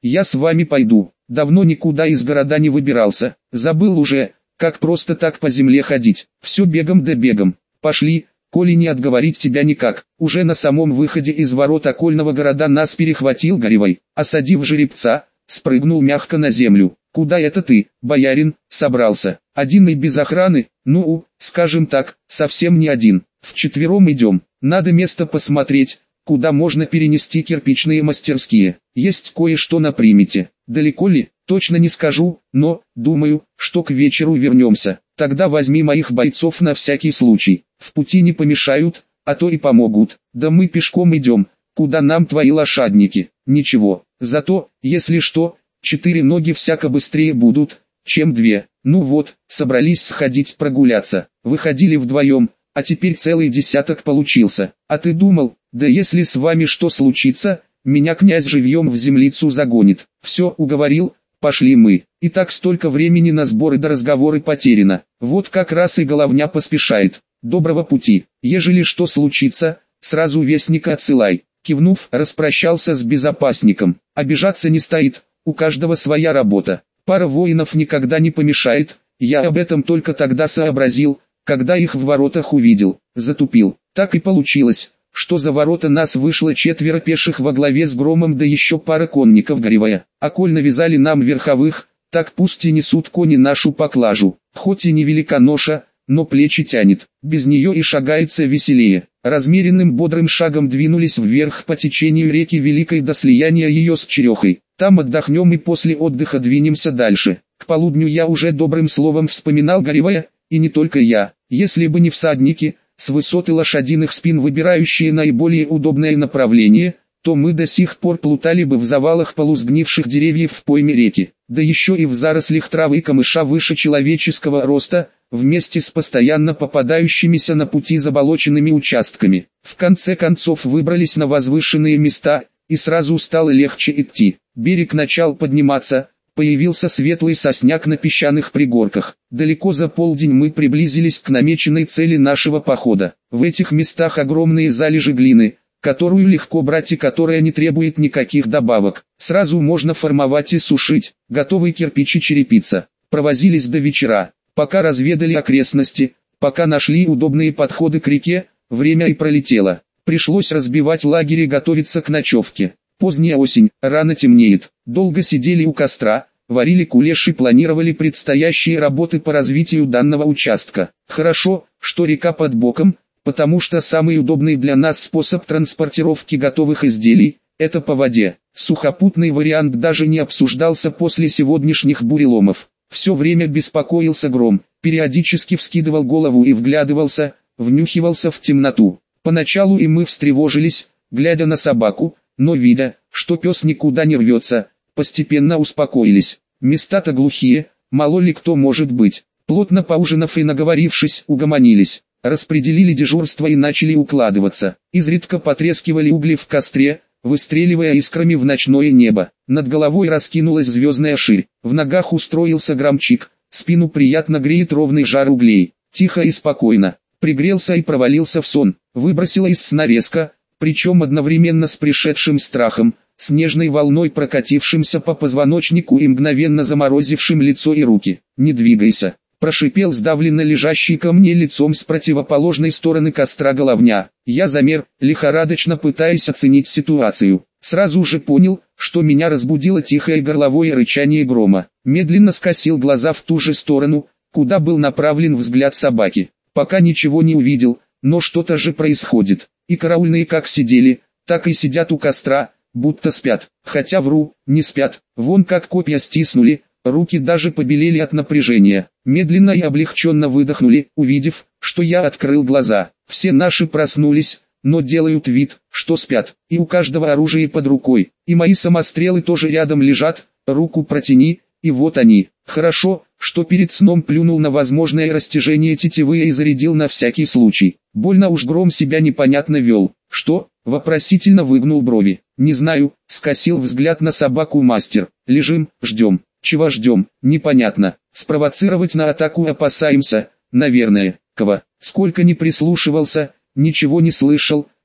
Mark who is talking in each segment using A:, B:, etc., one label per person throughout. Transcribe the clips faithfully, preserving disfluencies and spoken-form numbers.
A: я с вами пойду. Давно никуда из города не выбирался, забыл уже, как просто так по земле ходить. Все бегом да бегом. Пошли, коли не отговорить тебя никак. Уже на самом выходе из ворот окольного города нас перехватил Горевой, осадив жеребца, спрыгнул мягко на землю. Куда это ты, боярин, собрался? Один и без охраны? Ну, скажем так, совсем не один. Вчетвером идем. Надо место посмотреть, куда можно перенести кирпичные мастерские. Есть кое-что на примете. Далеко ли? Точно не скажу, но, думаю, что к вечеру вернемся. Тогда возьми моих бойцов на всякий случай. В пути не помешают, а то и помогут. Да мы пешком идем. Куда нам твои лошадники? Ничего. Зато, если что, четыре ноги всяко быстрее будут, чем две. Ну вот, собрались сходить прогуляться. Выходили вдвоем, а теперь целый десяток получился. А ты думал, да если с вами что случится, меня князь живьем в землицу загонит. Все, уговорил, пошли мы. И так столько времени на сборы до разговоры потеряно. Вот как раз и головня поспешает. Доброго пути. Ежели что случится, сразу вестника отсылай. Кивнув, распрощался с безопасником. Обижаться не стоит, у каждого своя работа. Пара воинов никогда не помешает, я об этом только тогда сообразил, когда их в воротах увидел. Затупил. Так и получилось, что за ворота нас вышло четверо пеших во главе с Громом, да еще пара конников Горевая. А коль навязали нам верховых, так пусть и несут кони нашу поклажу. Хоть и невелика ноша, но плечи тянет. Без нее и шагается веселее. Размеренным бодрым шагом двинулись вверх по течению реки Великой до слияния ее с Черехой. Там отдохнем и после отдыха двинемся дальше. К полудню я уже добрым словом вспоминал Горевая, и не только я. Если бы не всадники, с высоты лошадиных спин выбирающие наиболее удобное направление, то мы до сих пор плутали бы в завалах полусгнивших деревьев в пойме реки, да еще и в зарослях травы и камыша выше человеческого роста, вместе с постоянно попадающимися на пути заболоченными участками. В конце концов выбрались на возвышенные места, и сразу стало легче идти. Берег начал подниматься, появился светлый сосняк на песчаных пригорках. Далеко за полдень мы приблизились к намеченной цели нашего похода. В этих местах огромные залежи глины, которую легко брать и которая не требует никаких добавок. Сразу можно формовать и сушить, готовый кирпич и черепица. Провозились до вечера, пока разведали окрестности, пока нашли удобные подходы к реке, время и пролетело. Пришлось разбивать лагерь и готовиться к ночевке. Поздняя осень, рано темнеет. Долго сидели у костра, варили кулеш и планировали предстоящие работы по развитию данного участка. Хорошо, что река под боком, потому что самый удобный для нас способ транспортировки готовых изделий – это по воде. Сухопутный вариант даже не обсуждался после сегодняшних буреломов. Все время беспокоился Гром, периодически вскидывал голову и вглядывался, внюхивался в темноту. Поначалу и мы встревожились, глядя на собаку, но видя, что пес никуда не рвется, постепенно успокоились. Места-то глухие, мало ли кто может быть. Плотно поужинав и наговорившись, угомонились. Распределили дежурство и начали укладываться. Изредка потрескивали угли в костре, выстреливая искрами в ночное небо. Над головой раскинулась звездная ширь. В ногах устроился громчик, спину приятно греет ровный жар углей. Тихо и спокойно. Пригрелся и провалился в сон. Выбросило из сна резко, причем одновременно с пришедшим страхом, снежной волной прокатившимся по позвоночнику и мгновенно заморозившим лицо и руки. «Не двигайся», — прошипел сдавленно лежащий ко мне лицом с противоположной стороны костра головня. Я замер, лихорадочно пытаясь оценить ситуацию. Сразу же понял, что меня разбудило тихое горловое рычание Грома. Медленно скосил глаза в ту же сторону, куда был направлен взгляд собаки. Пока ничего не увидел, но что-то же происходит. И караульные как сидели, так и сидят у костра, будто спят. Хотя вру, не спят. Вон как копья стиснули, руки даже побелели от напряжения. Медленно и облегченно выдохнули, увидев, что я открыл глаза. Все наши проснулись, но делают вид, что спят. И у каждого оружие под рукой. И мои самострелы тоже рядом лежат, руку протяни, и вот они. Хорошо, что перед сном плюнул на возможное растяжение тетивы и зарядил на всякий случай. Больно уж Гром себя непонятно вел. «Что?» — вопросительно выгнул брови. «Не знаю», — скосил взгляд на собаку мастер. «Лежим, ждем». «Чего ждем?» «Непонятно. Спровоцировать на атаку опасаемся, наверное». Кого? Сколько не прислушивался, ничего не слышал,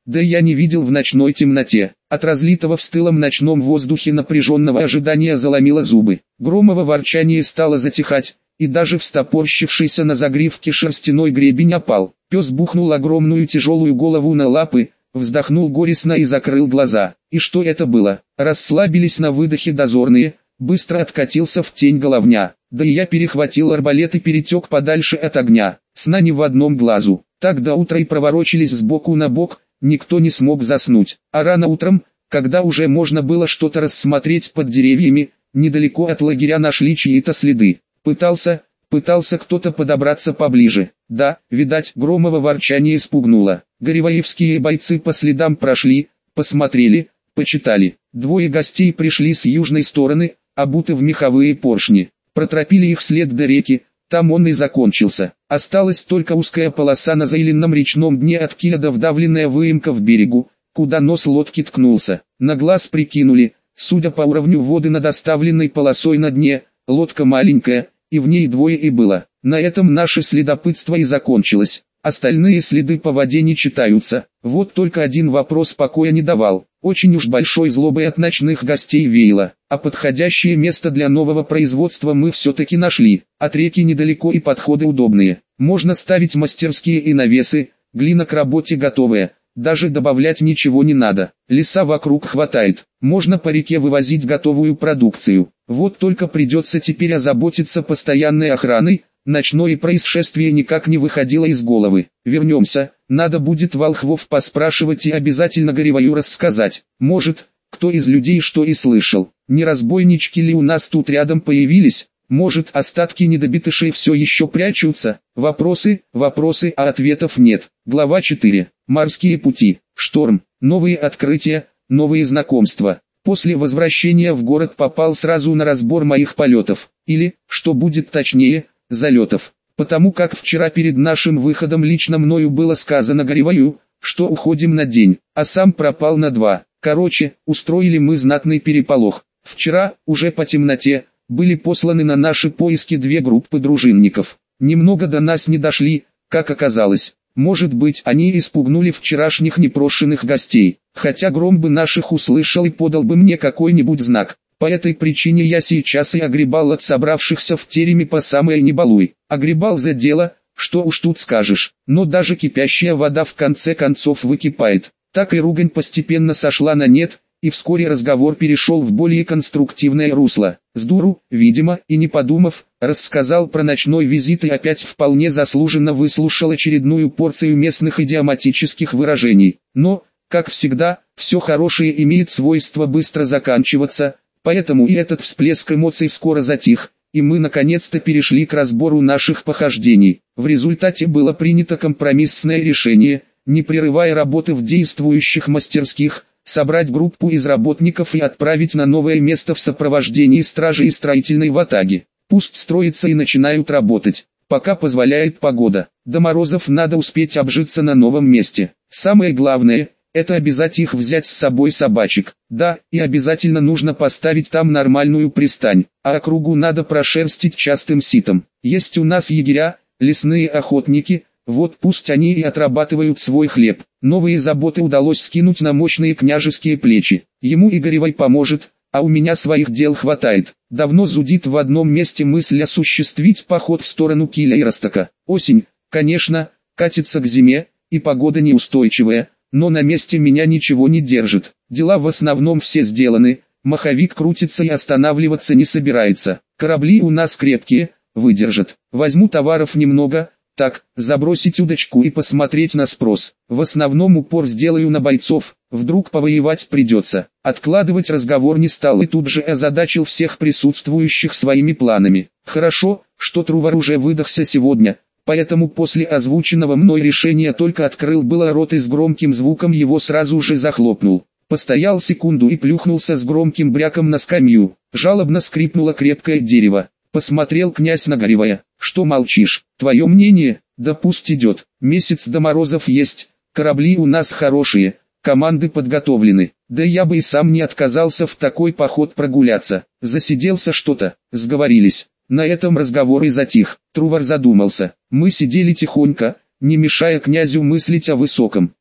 A: да я не видел в ночной темноте. От разлитого в стылом ночном воздухе напряженного ожидания заломило зубы. Громово ворчание стало затихать, и даже встопорщившийся на загривке шерстяной гребень опал. Пес бухнул огромную тяжелую голову на лапы, вздохнул горестно и закрыл глаза. И что это было? Расслабились на выдохе дозорные, быстро откатился в тень головня. Да и я перехватил арбалет и перетек подальше от огня. Сна не в одном глазу. Так до утра и проворочились сбоку на бок, никто не смог заснуть. А рано утром, когда уже можно было что-то рассмотреть под деревьями, недалеко от лагеря нашли чьи-то следы. Пытался, пытался кто-то подобраться поближе. Да, видать, Громово ворчание испугнуло. Гореваевские бойцы по следам прошли, посмотрели, почитали. Двое гостей пришли с южной стороны, обуты в меховые поршни. Протропили их след до реки, там он и закончился. Осталась только узкая полоса на заиленном речном дне от киля до вдавленная выемка в берегу, куда нос лодки ткнулся. На глаз прикинули, судя по уровню воды над оставленной полосой на дне, лодка маленькая, и в ней двое и было. На этом наше следопытство и закончилось. Остальные следы по воде не читаются. Вот только один вопрос покоя не давал. Очень уж большой злобой от ночных гостей веяло. А подходящее место для нового производства мы все-таки нашли. От реки недалеко и подходы удобные. Можно ставить мастерские и навесы, глина к работе готовая. Даже добавлять ничего не надо. Леса вокруг хватает. Можно по реке вывозить готовую продукцию. Вот только придется теперь озаботиться постоянной охраной. Ночное происшествие никак не выходило из головы. Вернемся, надо будет волхвов поспрашивать и обязательно Гореваю рассказать. Может, кто из людей что и слышал. Не разбойнички ли у нас тут рядом появились? Может, остатки недобитышей все еще прячутся? Вопросы, вопросы, а ответов нет. Глава четыре. Морские пути. Шторм. Новые открытия, новые знакомства. После возвращения в город попал сразу на разбор моих полетов. Или, что будет точнее, залетов. Потому как вчера перед нашим выходом лично мною было сказано Гореваю, что уходим на день, а сам пропал на два. Короче, устроили мы знатный переполох. Вчера, уже по темноте, были посланы на наши поиски две группы дружинников. Немного до нас не дошли, как оказалось. Может быть, они испугнули вчерашних непрошенных гостей, хотя гром бы наших услышал и подал бы мне какой-нибудь знак. По этой причине я сейчас и огребал от собравшихся в тереме по самое не балуй. Огребал за дело, что уж тут скажешь, но даже кипящая вода в конце концов выкипает. Так и ругань постепенно сошла на нет, и вскоре разговор перешел в более конструктивное русло. С дуру, видимо, и не подумав, рассказал про ночной визит и опять вполне заслуженно выслушал очередную порцию местных идиоматических выражений. Но, как всегда, все хорошее имеет свойство быстро заканчиваться, поэтому и этот всплеск эмоций скоро затих, и мы наконец-то перешли к разбору наших похождений. В результате было принято компромиссное решение, не прерывая работы в действующих мастерских, собрать группу из работников и отправить на новое место в сопровождении стражи и строительной ватаги. Пусть строятся и начинают работать, пока позволяет погода. До морозов надо успеть обжиться на новом месте. Самое главное – это обязать их взять с собой собачек. Да, и обязательно нужно поставить там нормальную пристань, а округу надо прошерстить частым ситом. Есть у нас егеря, лесные охотники, вот пусть они и отрабатывают свой хлеб. Новые заботы удалось скинуть на мощные княжеские плечи. Ему и Горевай поможет, а у меня своих дел хватает. Давно зудит в одном месте мысль осуществить поход в сторону Киля и Ростока. Осень, конечно, катится к зиме, и погода неустойчивая, но на месте меня ничего не держит. Дела в основном все сделаны, маховик крутится и останавливаться не собирается. Корабли у нас крепкие, выдержат. Возьму товаров немного, так, забросить удочку и посмотреть на спрос. В основном упор сделаю на бойцов, вдруг повоевать придется. Откладывать разговор не стал и тут же озадачил всех присутствующих своими планами. Хорошо, что Трувор уже выдохся сегодня, поэтому после озвученного мной решения только открыл было рот и с громким звуком его сразу же захлопнул. Постоял секунду и плюхнулся с громким бряком на скамью. Жалобно скрипнуло крепкое дерево. Посмотрел князь на Горевая. Что молчишь? Твое мнение? Да пусть идет. Месяц до морозов есть, корабли у нас хорошие, команды подготовлены. Да я бы и сам не отказался в такой поход прогуляться. Засиделся что-то, сговорились. На этом разговор и затих. Трувор задумался. Мы сидели тихонько, не мешая князю мыслить о высоком.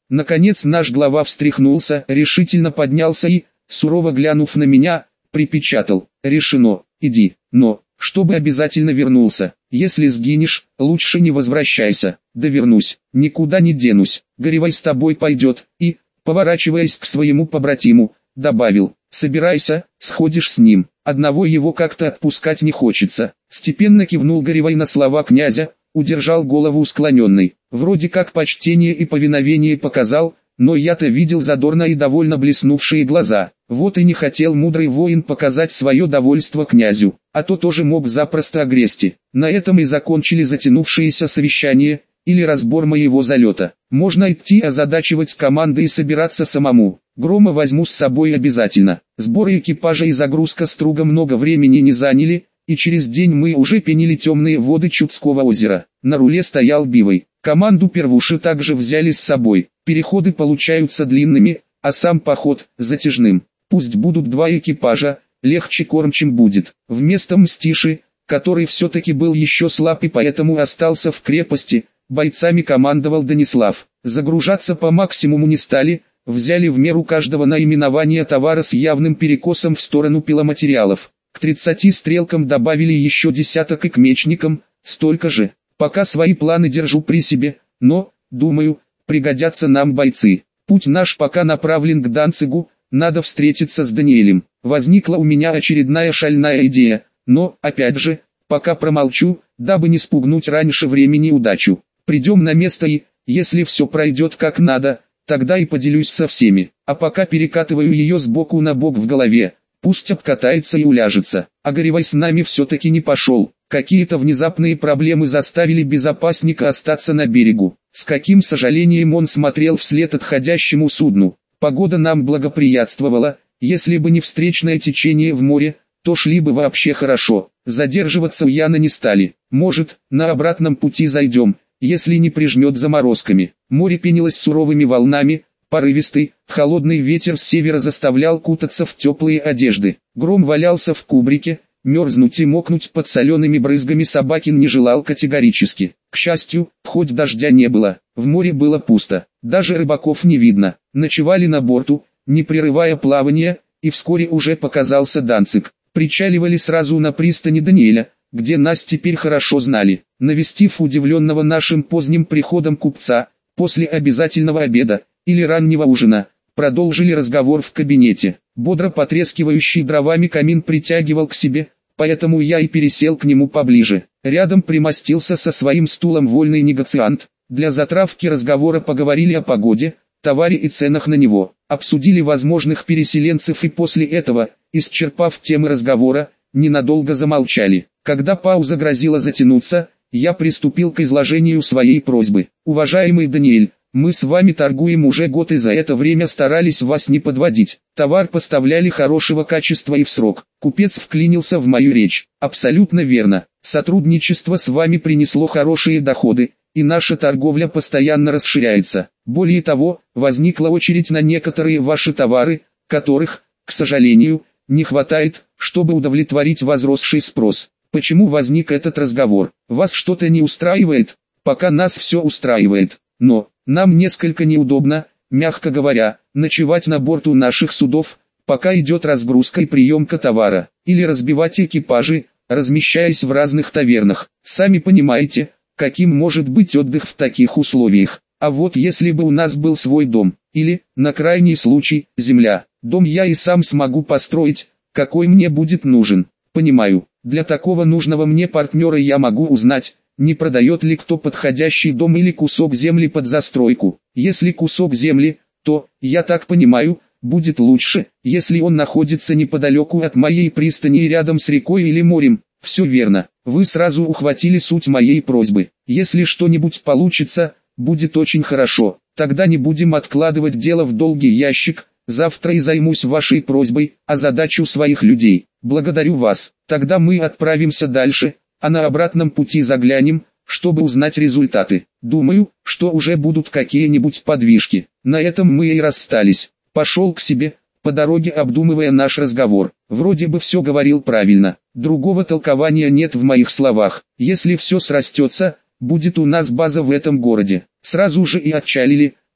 A: Наконец наш глава встряхнулся, решительно поднялся и, сурово глянув на меня, припечатал: решено, иди, но, чтобы обязательно вернулся. Если сгинешь, лучше не возвращайся. Да вернусь, никуда не денусь. Горевай с тобой пойдет. И, поворачиваясь к своему побратиму, добавил: собирайся, сходишь с ним. Одного его как-то отпускать не хочется. Степенно кивнул Горевай на слова князя, удержал голову склоненной. Вроде как почтение и повиновение показал, но я-то видел задорно и довольно блеснувшие глаза. Вот и не хотел мудрый воин показать свое довольство князю, а то тоже мог запросто огрести. На этом и закончили затянувшееся совещание, или разбор моего залета. Можно идти озадачивать команды и собираться самому. Грома возьму с собой обязательно. Сборы экипажа и загрузка струга много времени не заняли, и через день мы уже пенили темные воды Чудского озера. На руле стоял Бивой. Команду Первуши также взяли с собой. Переходы получаются длинными, а сам поход – затяжным. Пусть будут два экипажа, легче кормчим будет. Вместо Мстиши, который все-таки был еще слаб и поэтому остался в крепости, бойцами командовал Данислав. Загружаться по максимуму не стали, взяли в меру каждого наименования товара с явным перекосом в сторону пиломатериалов. К тридцати стрелкам добавили еще десяток и к мечникам, столько же. Пока свои планы держу при себе, но, думаю, пригодятся нам бойцы. Путь наш пока направлен к Данцигу, надо встретиться с Даниэлем. Возникла у меня очередная шальная идея, но, опять же, пока промолчу, дабы не спугнуть раньше времени удачу. Придем на место и, если все пройдет как надо, тогда и поделюсь со всеми. А пока перекатываю ее сбоку на бок в голове, пусть обкатается и уляжется. А Горевай с нами все-таки не пошел. Какие-то внезапные проблемы заставили безопасника остаться на берегу. С каким сожалением он смотрел вслед отходящему судну. Погода нам благоприятствовала, если бы не встречное течение в море, то шли бы вообще хорошо. Задерживаться у Яна не стали. Может, на обратном пути зайдем, если не прижмет заморозками. Море пенилось суровыми волнами, порывистый, холодный ветер с севера заставлял кутаться в теплые одежды. Гром валялся в кубрике, мерзнуть и мокнуть под солеными брызгами Собакин не желал категорически. К счастью, хоть дождя не было, в море было пусто, даже рыбаков не видно. Ночевали на борту, не прерывая плавания, и вскоре уже показался Данциг. Причаливали сразу на пристани Даниэля, где нас теперь хорошо знали. Навестив удивленного нашим поздним приходом купца, после обязательного обеда, или раннего ужина, продолжили разговор в кабинете. Бодро потрескивающий дровами камин притягивал к себе, поэтому я и пересел к нему поближе. Рядом примостился со своим стулом вольный негациант. Для затравки разговора поговорили о погоде, товаре и ценах на него. Обсудили возможных переселенцев и после этого, исчерпав темы разговора, ненадолго замолчали. Когда пауза грозила затянуться, я приступил к изложению своей просьбы. Уважаемый Даниэль, мы с вами торгуем уже год и за это время старались вас не подводить. Товар поставляли хорошего качества и в срок. Купец вклинился в мою речь. Абсолютно верно. Сотрудничество с вами принесло хорошие доходы, и наша торговля постоянно расширяется. Более того, возникла очередь на некоторые ваши товары, которых, к сожалению, не хватает, чтобы удовлетворить возросший спрос. Почему возник этот разговор? Вас что-то не устраивает? Пока нас все устраивает. Но, нам несколько неудобно, мягко говоря, ночевать на борту наших судов, пока идет разгрузка и приемка товара, или разбивать экипажи, размещаясь в разных тавернах. Сами понимаете, каким может быть отдых в таких условиях. А вот если бы у нас был свой дом, или, на крайний случай, земля, дом я и сам смогу построить, какой мне будет нужен. Понимаю, для такого нужного мне партнера я могу узнать, не продает ли кто подходящий дом или кусок земли под застройку. Если кусок земли, то, я так понимаю, будет лучше, если он находится неподалеку от моей пристани и рядом с рекой или морем. Все верно, вы сразу ухватили суть моей просьбы. Если что-нибудь получится, будет очень хорошо. Тогда не будем откладывать дело в долгий ящик, завтра и займусь вашей просьбой, озадачу своих людей. Благодарю вас, тогда мы отправимся дальше, а на обратном пути заглянем, чтобы узнать результаты. Думаю, что уже будут какие-нибудь подвижки. На этом мы и расстались. Пошел к себе, по дороге обдумывая наш разговор. Вроде бы все говорил правильно, другого толкования нет в моих словах. Если все срастется, будет у нас база в этом городе. Сразу же и отчалили,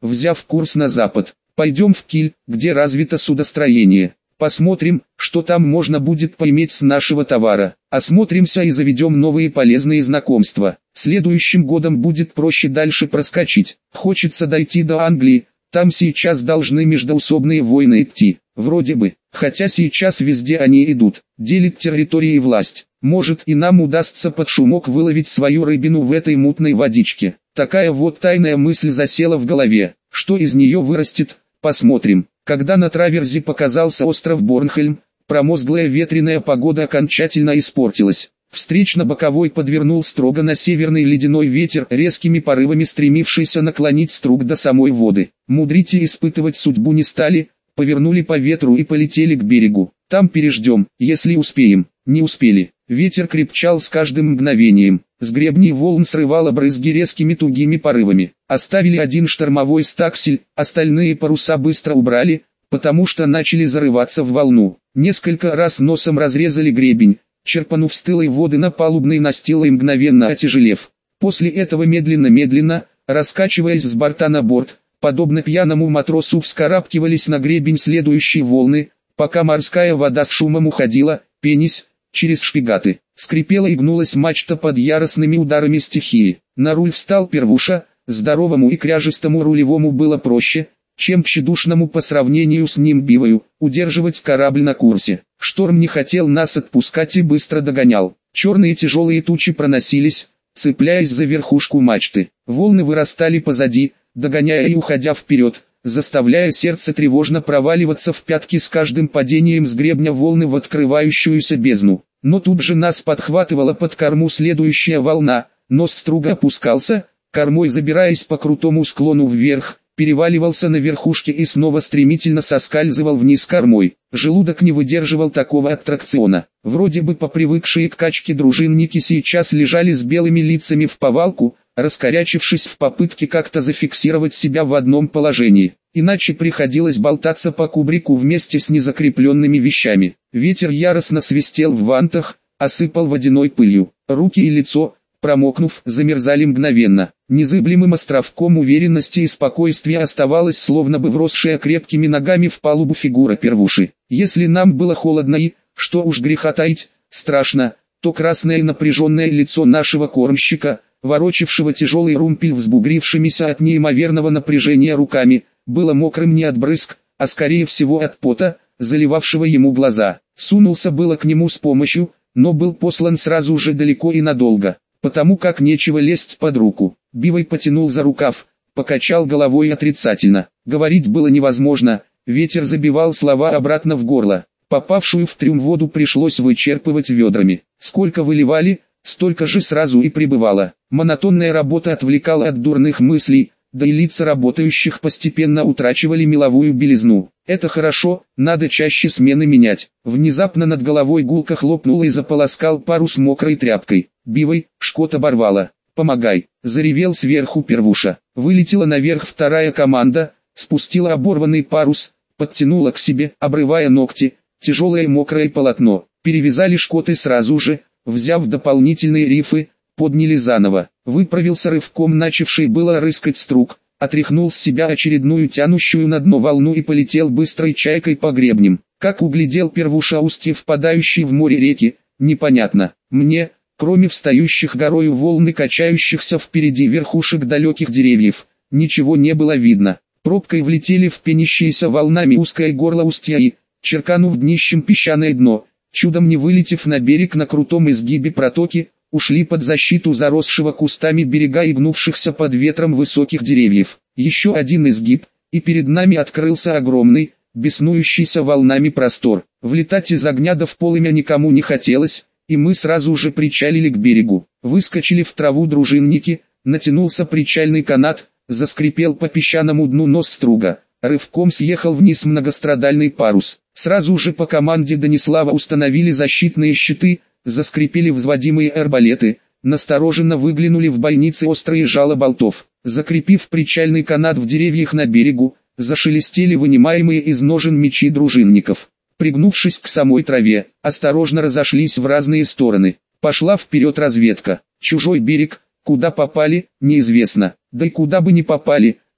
A: взяв курс на запад. Пойдем в Киль, где развито судостроение. Посмотрим, что там можно будет поиметь с нашего товара. Осмотримся и заведем новые полезные знакомства. Следующим годом будет проще дальше проскочить. Хочется дойти до Англии, там сейчас должны междоусобные войны идти. Вроде бы, хотя сейчас везде они идут. Делит территории и власть. Может и нам удастся под шумок выловить свою рыбину в этой мутной водичке. Такая вот тайная мысль засела в голове. Что из нее вырастет, посмотрим. Когда на траверзе показался остров Борнхельм, промозглая ветреная погода окончательно испортилась. Встречно-боковой подвернул строго на северный ледяной ветер, резкими порывами стремившийся наклонить струк до самой воды. Мудрить и испытывать судьбу не стали, повернули по ветру и полетели к берегу. Там переждем, если успеем. Не успели. Ветер крепчал с каждым мгновением. С гребней волн срывало брызги резкими тугими порывами. Оставили один штормовой стаксель, остальные паруса быстро убрали, потому что начали зарываться в волну. Несколько раз носом разрезали гребень, черпанув стылой воды на палубный настил и мгновенно отяжелев. После этого медленно-медленно, раскачиваясь с борта на борт, подобно пьяному матросу вскарабкивались на гребень следующие волны, пока морская вода с шумом уходила, пенясь, через шпигаты. Скрипела и гнулась мачта под яростными ударами стихии. На руль встал Первуша. Здоровому и кряжестому рулевому было проще, чем тщедушному по сравнению с ним Бивою, удерживать корабль на курсе. Шторм не хотел нас отпускать и быстро догонял. Черные тяжелые тучи проносились, цепляясь за верхушку мачты. Волны вырастали позади, догоняя и уходя вперед, заставляя сердце тревожно проваливаться в пятки с каждым падением с гребня волны в открывающуюся бездну. Но тут же нас подхватывала под корму следующая волна, нос струга опускался, кормой забираясь по крутому склону вверх, переваливался на верхушке и снова стремительно соскальзывал вниз кормой. Желудок не выдерживал такого аттракциона. Вроде бы попривыкшие к качке дружинники сейчас лежали с белыми лицами в повалку, раскорячившись в попытке как-то зафиксировать себя в одном положении. Иначе приходилось болтаться по кубрику вместе с незакрепленными вещами. Ветер яростно свистел в вантах, осыпал водяной пылью. Руки и лицо, промокнув, замерзали мгновенно. Незыблемым островком уверенности и спокойствия оставалась словно бы вросшая крепкими ногами в палубу фигура Первуши. Если нам было холодно и, что уж греха таить, страшно, то красное и напряженное лицо нашего кормщика, ворочавшего тяжелый румпель взбугрившимися от неимоверного напряжения руками, было мокрым не от брызг, а скорее всего от пота, заливавшего ему глаза. Сунулся было к нему с помощью, но был послан сразу же далеко и надолго, потому как нечего лезть под руку. Бивой потянул за рукав, покачал головой отрицательно. Говорить было невозможно, ветер забивал слова обратно в горло. Попавшую в трюм воду пришлось вычерпывать ведрами. Сколько выливали, столько же сразу и прибывало. Монотонная работа отвлекала от дурных мыслей, да и лица работающих постепенно утрачивали меловую белизну. Это хорошо, надо чаще смены менять. Внезапно над головой гулко хлопнуло и заполоскал парус мокрой тряпкой. Бивой, шкот оборвало. «Помогай!» — заревел сверху Первуша. Вылетела наверх вторая команда, спустила оборванный парус, подтянула к себе, обрывая ногти, тяжелое мокрое полотно. Перевязали шкоты сразу же, взяв дополнительные рифы, подняли заново. Выправился рывком начавший было рыскать струк, отряхнул с себя очередную тянущую на дно волну и полетел быстрой чайкой по гребням. Как углядел Первуша устье впадающей в море реки, непонятно. Мне, кроме встающих горою волн и качающихся впереди верхушек далеких деревьев, ничего не было видно. Пробкой влетели в пенящиеся волнами узкое горло устья и, черканув днищем песчаное дно, чудом не вылетев на берег на крутом изгибе протоки, ушли под защиту заросшего кустами берега и гнувшихся под ветром высоких деревьев. Еще один изгиб, и перед нами открылся огромный, беснующийся волнами простор. Влетать из огня да в полымя никому не хотелось, и мы сразу же причалили к берегу. Выскочили в траву дружинники, натянулся причальный канат, заскрипел по песчаному дну нос струга. Рывком съехал вниз многострадальный парус. Сразу же по команде Данислава установили защитные щиты, заскрипели взводимые арбалеты, настороженно выглянули в бойницы острые жало болтов. Закрепив причальный канат в деревьях на берегу, зашелестели вынимаемые из ножен мечи дружинников. Пригнувшись к самой траве, осторожно разошлись в разные стороны. Пошла вперед разведка. Чужой берег, куда попали, неизвестно. Да и куда бы ни попали,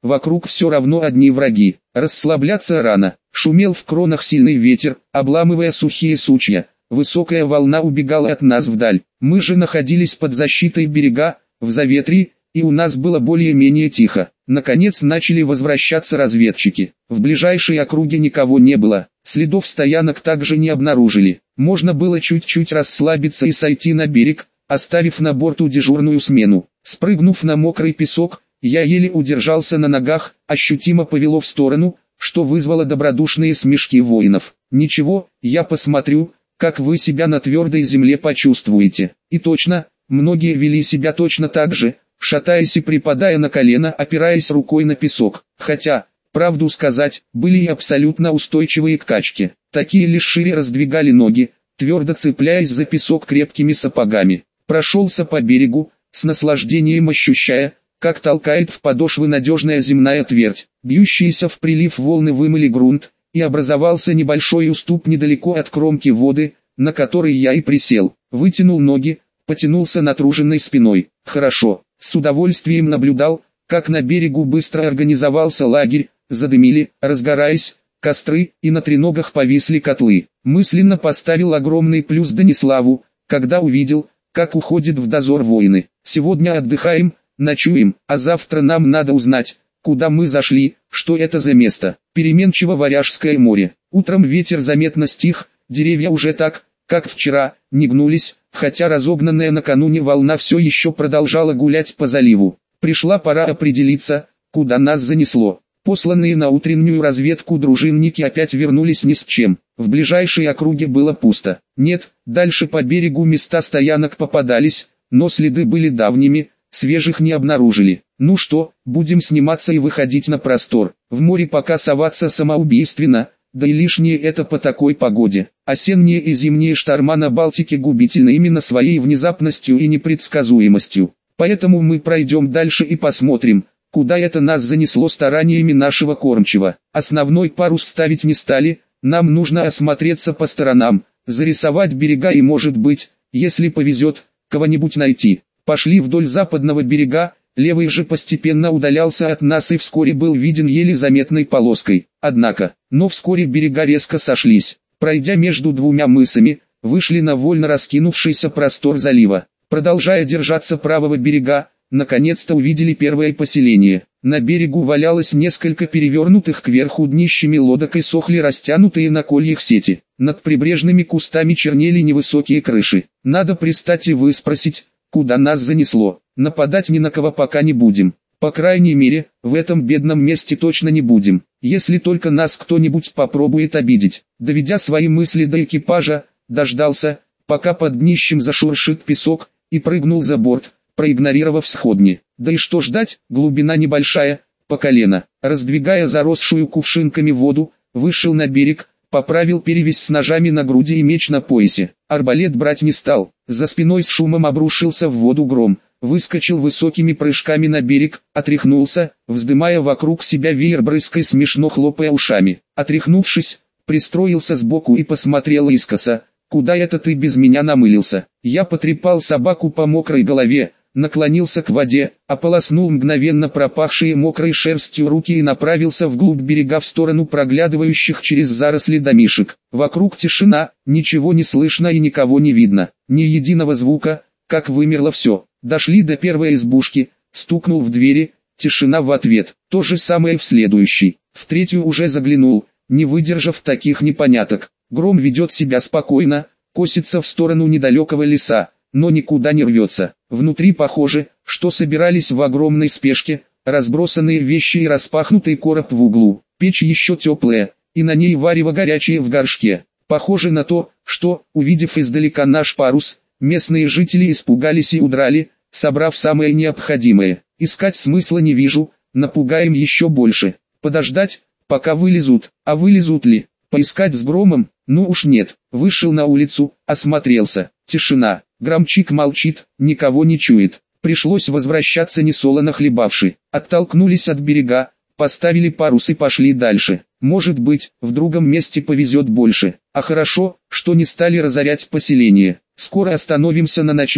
A: вокруг все равно одни враги. Расслабляться рано. Шумел в кронах сильный ветер, обламывая сухие сучья. Высокая волна убегала от нас вдаль. Мы же находились под защитой берега, в заветрии, и у нас было более-менее тихо. Наконец начали возвращаться разведчики. В ближайшей округе никого не было. Следов стоянок также не обнаружили. Можно было чуть-чуть расслабиться и сойти на берег, оставив на борту дежурную смену. Спрыгнув на мокрый песок, я еле удержался на ногах, ощутимо повело в сторону, что вызвало добродушные смешки воинов. «Ничего, я посмотрю, как вы себя на твердой земле почувствуете». И точно, многие вели себя точно так же, шатаясь и припадая на колено, опираясь рукой на песок. Хотя, правду сказать, были и абсолютно устойчивые к качке. Такие лишь шире раздвигали ноги, твердо цепляясь за песок крепкими сапогами. Прошелся по берегу, с наслаждением ощущая, как толкает в подошвы надежная земная твердь. Бьющиеся в прилив волны вымыли грунт, и образовался небольшой уступ недалеко от кромки воды, на которой я и присел. Вытянул ноги, потянулся натруженной спиной. Хорошо, с удовольствием наблюдал, как на берегу быстро организовался лагерь, задымили, разгораясь, костры, и на треногах повисли котлы. Мысленно поставил огромный плюс Даниславу, когда увидел, как уходит в дозор воины. Сегодня отдыхаем, ночуем, а завтра нам надо узнать, куда мы зашли, что это за место. Переменчиво Варяжское море. Утром ветер заметно стих, деревья уже так, как вчера, не гнулись, хотя разогнанная накануне волна все еще продолжала гулять по заливу. Пришла пора определиться, куда нас занесло. Посланные на утреннюю разведку дружинники опять вернулись ни с чем. В ближайшей округе было пусто. Нет, дальше по берегу места стоянок попадались, но следы были давними, свежих не обнаружили. Ну что, будем сниматься и выходить на простор. В море пока соваться самоубийственно, да и лишнее это по такой погоде. Осенние и зимние шторма на Балтике губительны именно своей внезапностью и непредсказуемостью. Поэтому мы пройдем дальше и посмотрим, куда это нас занесло стараниями нашего кормчего. Основной парус ставить не стали, нам нужно осмотреться по сторонам, зарисовать берега и, может быть, если повезет, кого-нибудь найти. Пошли вдоль западного берега, левый же постепенно удалялся от нас и вскоре был виден еле заметной полоской. Однако, но вскоре берега резко сошлись. Пройдя между двумя мысами, вышли на вольно раскинувшийся простор залива. Продолжая держаться правого берега, наконец-то увидели первое поселение. На берегу валялось несколько перевернутых кверху днищами лодок и сохли растянутые на кольях сети. Над прибрежными кустами чернели невысокие крыши. Надо пристать и выспросить, куда нас занесло. Нападать ни на кого пока не будем. По крайней мере, в этом бедном месте точно не будем. Если только нас кто-нибудь попробует обидеть. Доведя свои мысли до экипажа, дождался, пока под днищем зашуршит песок, и прыгнул за борт, проигнорировав сходни. Да и что ждать, глубина небольшая, по колено. Раздвигая заросшую кувшинками воду, вышел на берег, поправил перевязь с ножами на груди и меч на поясе. Арбалет брать не стал. За спиной с шумом обрушился в воду гром. Выскочил высокими прыжками на берег, отряхнулся, вздымая вокруг себя веер брызгой, смешно хлопая ушами. Отряхнувшись, пристроился сбоку и посмотрел искоса. «Куда это ты без меня намылился?» Я потрепал собаку по мокрой голове, наклонился к воде, ополоснул мгновенно пропахшие мокрой шерстью руки и направился вглубь берега в сторону проглядывающих через заросли домишек. Вокруг тишина, ничего не слышно и никого не видно, ни единого звука, как вымерло все. Дошли до первой избушки, стукнул в двери, тишина в ответ. То же самое в следующей. В третью уже заглянул, не выдержав таких непоняток. Гром ведет себя спокойно, косится в сторону недалекого леса, но никуда не рвется. Внутри похоже, что собирались в огромной спешке, разбросанные вещи и распахнутый короб в углу. Печь еще теплая, и на ней варево горячее в горшке. Похоже на то, что, увидев издалека наш парус, местные жители испугались и удрали, собрав самое необходимое. Искать смысла не вижу, напугаем еще больше. Подождать, пока вылезут, а вылезут ли? Поискать с громом? Ну уж нет. Вышел на улицу, осмотрелся. Тишина. Громчик молчит, никого не чует. Пришлось возвращаться несолоно хлебавши. Оттолкнулись от берега, поставили парус и пошли дальше. Может быть, в другом месте повезет больше. А хорошо, что не стали разорять поселение. Скоро остановимся на ночлег,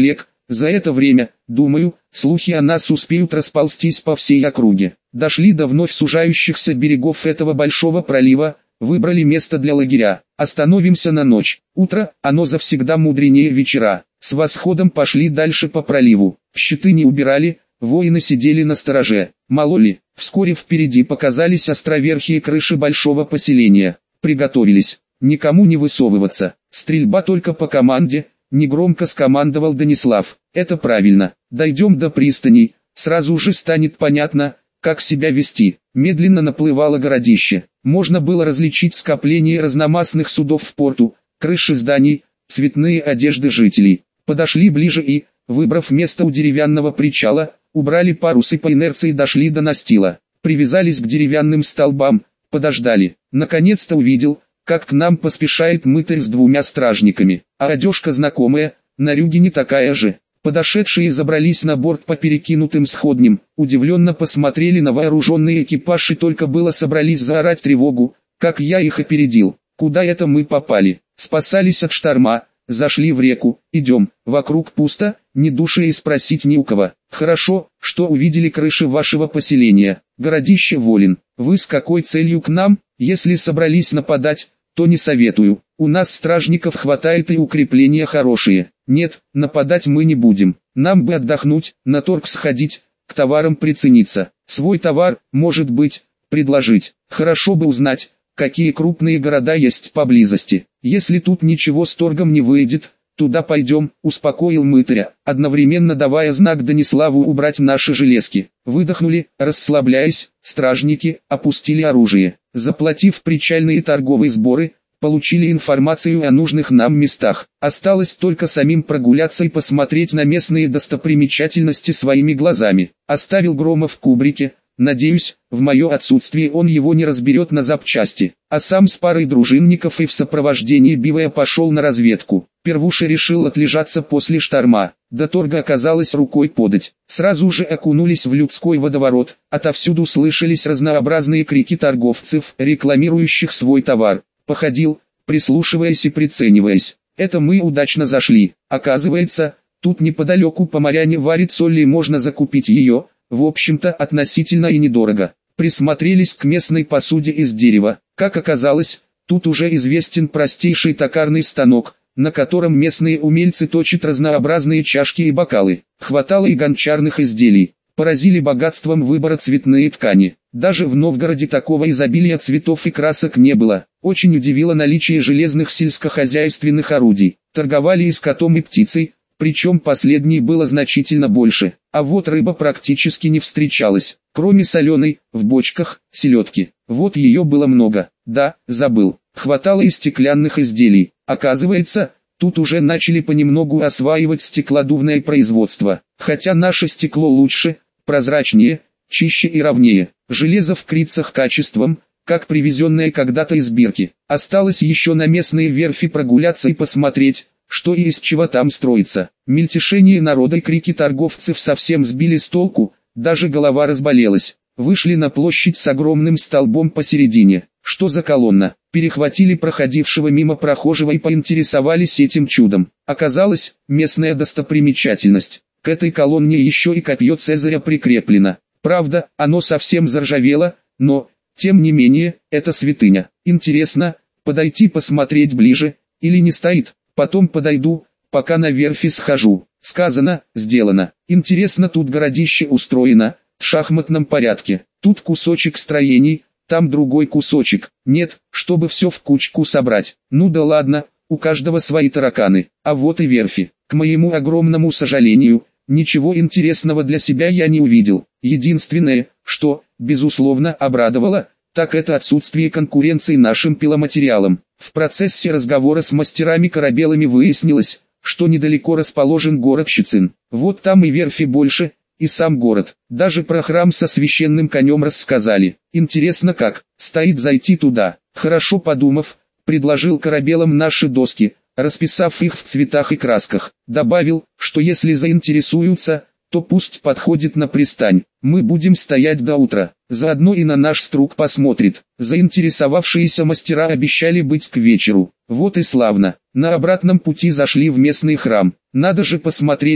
A: За это время, думаю, слухи о нас успеют расползтись по всей округе. Дошли до вновь сужающихся берегов этого большого пролива, выбрали место для лагеря. Остановимся на ночь. Утро, оно завсегда мудренее вечера. С восходом пошли дальше по проливу. Щиты не убирали, воины сидели на стороже. Мало ли, вскоре впереди показались островерхие крыши большого поселения. Приготовились. Никому не высовываться. Стрельба только по команде, негромко скомандовал Данислав. Это правильно. Дойдем до пристани, сразу же станет понятно, как себя вести. Медленно наплывало городище. Можно было различить скопление разномастных судов в порту, крыши зданий, цветные одежды жителей. Подошли ближе и, выбрав место у деревянного причала, убрали парусы, по инерции дошли до настила. Привязались к деревянным столбам, подождали. Наконец-то увидел, как к нам поспешает мытарь с двумя стражниками. А одежка знакомая, на рюге не такая же. Подошедшие забрались на борт по перекинутым сходням, удивленно посмотрели на вооруженный экипаж и только было собрались заорать тревогу, как я их опередил. Куда это мы попали? Спасались от шторма, зашли в реку, идем, вокруг пусто, ни души и спросить ни у кого. Хорошо, что увидели крыши вашего поселения, городище волен. Вы с какой целью к нам? Если собрались нападать, то не советую. У нас стражников хватает и укрепления хорошие. Нет, нападать мы не будем. Нам бы отдохнуть, на торг сходить, к товарам прицениться. Свой товар, может быть, предложить. Хорошо бы узнать, какие крупные города есть поблизости. Если тут ничего с торгом не выйдет, туда пойдем, успокоил мытаря, одновременно давая знак Даниславу убрать наши железки. Выдохнули, расслабляясь, стражники опустили оружие. Заплатив причальные торговые сборы, получили информацию о нужных нам местах. Осталось только самим прогуляться и посмотреть на местные достопримечательности своими глазами. Оставил Грома в кубрике, надеюсь, в мое отсутствие он его не разберет на запчасти. А сам с парой дружинников и в сопровождении Бивая пошел на разведку. Первуша решил отлежаться после шторма. До торга оказалось рукой подать. Сразу же окунулись в людской водоворот. Отовсюду слышались разнообразные крики торговцев, рекламирующих свой товар. Походил, прислушиваясь и прицениваясь. Это мы удачно зашли. Оказывается, тут неподалеку по моряне варит соль и можно закупить ее, в общем-то относительно и недорого. Присмотрелись к местной посуде из дерева. Как оказалось, тут уже известен простейший токарный станок, на котором местные умельцы точат разнообразные чашки и бокалы. Хватало и гончарных изделий. Поразили богатством выбора цветные ткани. Даже в Новгороде такого изобилия цветов и красок не было. Очень удивило наличие железных сельскохозяйственных орудий. Торговали и скотом, и птицей, причем последней было значительно больше. А вот рыба практически не встречалась, кроме соленой, в бочках, селедки. Вот ее было много. Да, забыл. Хватало и стеклянных изделий. Оказывается, тут уже начали понемногу осваивать стеклодувное производство. Хотя наше стекло лучше, прозрачнее, чище и ровнее. Железо в крицах качеством, как привезенное когда-то из Бирки. Осталось еще на местные верфи прогуляться и посмотреть, что и из чего там строится. Мельтешение народа и крики торговцев совсем сбили с толку, даже голова разболелась. Вышли на площадь с огромным столбом посередине. Что за колонна? Перехватили проходившего мимо прохожего и поинтересовались этим чудом. Оказалось, местная достопримечательность. К этой колонне еще и копье Цезаря прикреплено. Правда, оно совсем заржавело, но, тем не менее, это святыня. Интересно, подойти посмотреть ближе, или не стоит? Потом подойду, пока на верфи схожу. Сказано, сделано. Интересно, тут городище устроено, в шахматном порядке. Тут кусочек строений, там другой кусочек. Нет, чтобы все в кучку собрать. Ну да ладно, у каждого свои тараканы. А вот и верфи. К моему огромному сожалению, ничего интересного для себя я не увидел. Единственное, что, безусловно, обрадовало, так это отсутствие конкуренции нашим пиломатериалам. В процессе разговора с мастерами-корабелами выяснилось, что недалеко расположен город Щецин. Вот там и верфи больше, и сам город. Даже про храм со священным конем рассказали. Интересно как, стоит зайти туда. Хорошо подумав, предложил корабелам наши доски, расписав их в цветах и красках. Добавил, что если заинтересуются, то пусть подходит на пристань. Мы будем стоять до утра. Заодно и на наш струк посмотрит. Заинтересовавшиеся мастера обещали быть к вечеру. Вот и славно. На обратном пути зашли в местный храм. Надо же посмотреть,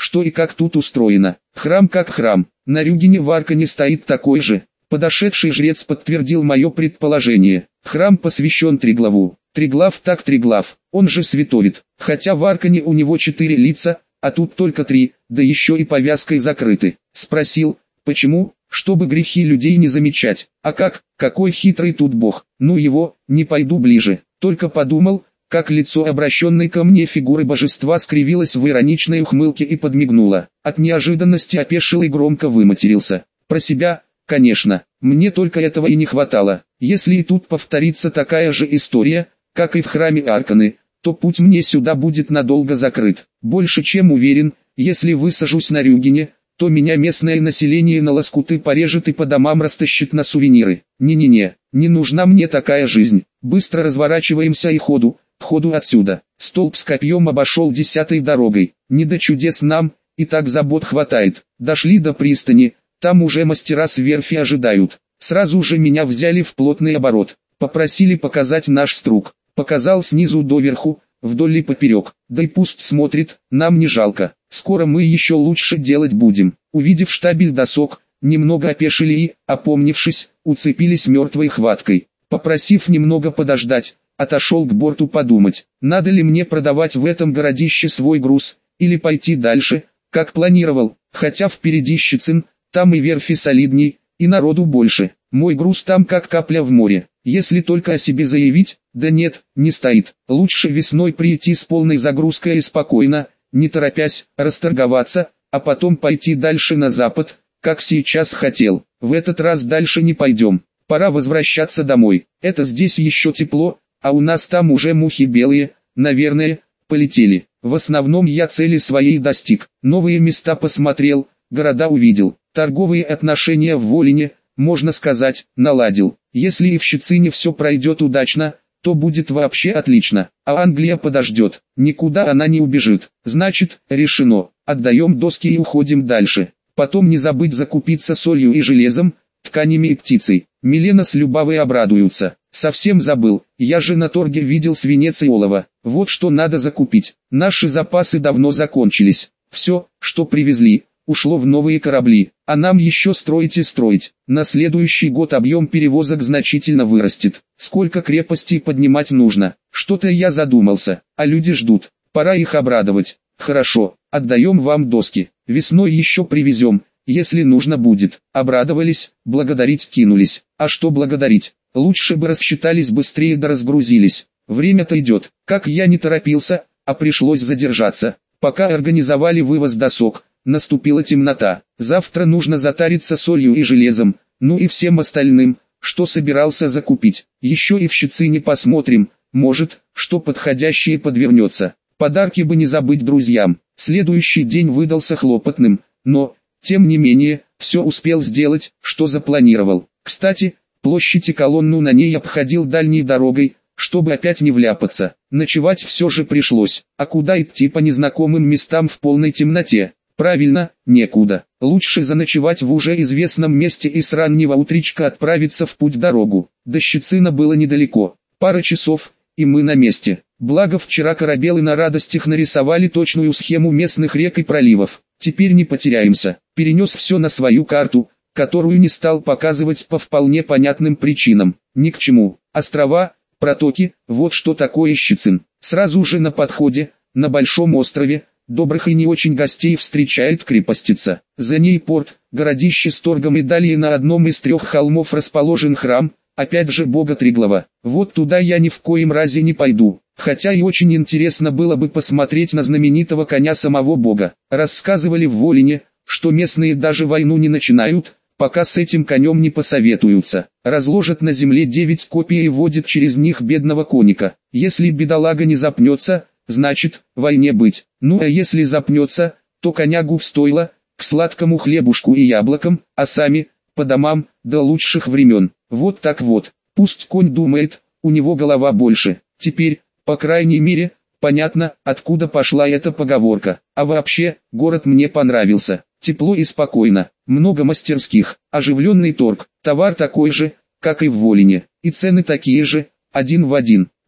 A: что и как тут устроено. Храм как храм, на Рюгене в Аркане стоит такой же. Подошедший жрец подтвердил мое предположение. Храм посвящен Триглаву. Триглав так Триглав, он же Святорит. Хотя в Аркане у него четыре лица, а тут только три, да еще и повязкой закрыты. Спросил, почему? Чтобы грехи людей не замечать. А как? Какой хитрый тут бог. Ну его, не пойду ближе. Только подумал, как лицо обращенной ко мне фигуры божества скривилось в ироничной ухмылке и подмигнуло. От неожиданности опешил и громко выматерился. Про себя, конечно, мне только этого и не хватало. Если и тут повторится такая же история, как и в храме Арканы, то путь мне сюда будет надолго закрыт. Больше чем уверен, если высажусь на Рюгене, то меня местное население на лоскуты порежет и по домам растащит на сувениры. Не-не-не, не нужна мне такая жизнь. Быстро разворачиваемся и ходу, ходу отсюда. Столб с копьем обошел десятой дорогой. Не до чудес нам, и так забот хватает. Дошли до пристани, там уже мастера с верфи ожидают. Сразу же меня взяли в плотный оборот. Попросили показать наш струк. Показал снизу доверху, вдоль и поперек. Да и пусть смотрит, нам не жалко. Скоро мы еще лучше делать будем. Увидев штабель досок, немного опешили и, опомнившись, уцепились мертвой хваткой. Попросив немного подождать, отошел к борту подумать, надо ли мне продавать в этом городище свой груз, или пойти дальше, как планировал, хотя впереди Щецин, там и верфи солидней, и народу больше. Мой груз там как капля в море. Если только о себе заявить, да нет, не стоит. Лучше весной прийти с полной загрузкой и спокойно, не торопясь, расторговаться, а потом пойти дальше на запад, как сейчас хотел. В этот раз дальше не пойдем. Пора возвращаться домой. Это здесь еще тепло, а у нас там уже мухи белые, наверное, полетели. В основном я цели своей достиг. Новые места посмотрел, города увидел. Торговые отношения в Волине, можно сказать, наладил. Если и в Щецине все пройдет удачно, то будет вообще отлично. А Англия подождет, никуда она не убежит. Значит, решено. Отдаем доски и уходим дальше. Потом не забыть закупиться солью и железом, тканями и птицей. Милена с Любавой обрадуются. Совсем забыл, я же на торге видел свинец и олово. Вот что надо закупить. Наши запасы давно закончились. Все, что привезли, ушло в новые корабли, а нам еще строить и строить. На следующий год объем перевозок значительно вырастет. Сколько крепостей поднимать нужно? Что-то я задумался, а люди ждут. Пора их обрадовать. Хорошо, отдаем вам доски. Весной еще привезем, если нужно будет. Обрадовались, благодарить кинулись. А что благодарить? Лучше бы рассчитались быстрее да разгрузились. Время-то идет. Как я не торопился, а пришлось задержаться. Пока организовали вывоз досок, наступила темнота. Завтра нужно затариться солью и железом, ну и всем остальным, что собирался закупить. Еще и в Щецине посмотрим, может, что подходящее подвернется. Подарки бы не забыть друзьям. Следующий день выдался хлопотным, но, тем не менее, все успел сделать, что запланировал. Кстати, площадь и колонну на ней обходил дальней дорогой, чтобы опять не вляпаться. Ночевать все же пришлось, а куда идти по незнакомым местам в полной темноте? Правильно, некуда. Лучше заночевать в уже известном месте и с раннего утречка отправиться в путь-дорогу. До Щецина было недалеко, пара часов, и мы на месте. Благо вчера корабелы на радостях нарисовали точную схему местных рек и проливов. Теперь не потеряемся. Перенес все на свою карту, которую не стал показывать по вполне понятным причинам. Ни к чему. Острова, протоки, вот что такое Щецин. Сразу же на подходе, на большом острове, добрых и не очень гостей встречает крепостица. За ней порт, городище с торгом, и далее на одном из трех холмов расположен храм, опять же бога Триглава. Вот туда я ни в коем разе не пойду. Хотя и очень интересно было бы посмотреть на знаменитого коня самого бога. Рассказывали в Волине, что местные даже войну не начинают, пока с этим конем не посоветуются. Разложат на земле девять копий и водят через них бедного коника. Если бедолага не запнется, значит, войне быть. Ну а если запнется, то конягу в стойло, к сладкому хлебушку и яблокам, а сами, по домам, до лучших времен. Вот так вот. Пусть конь думает, у него голова больше. Теперь, по крайней мере, понятно, откуда пошла эта поговорка. А вообще, город мне понравился. Тепло и спокойно, много мастерских, оживленный торг, товар такой же, как и в Волине, и цены такие же, один в один.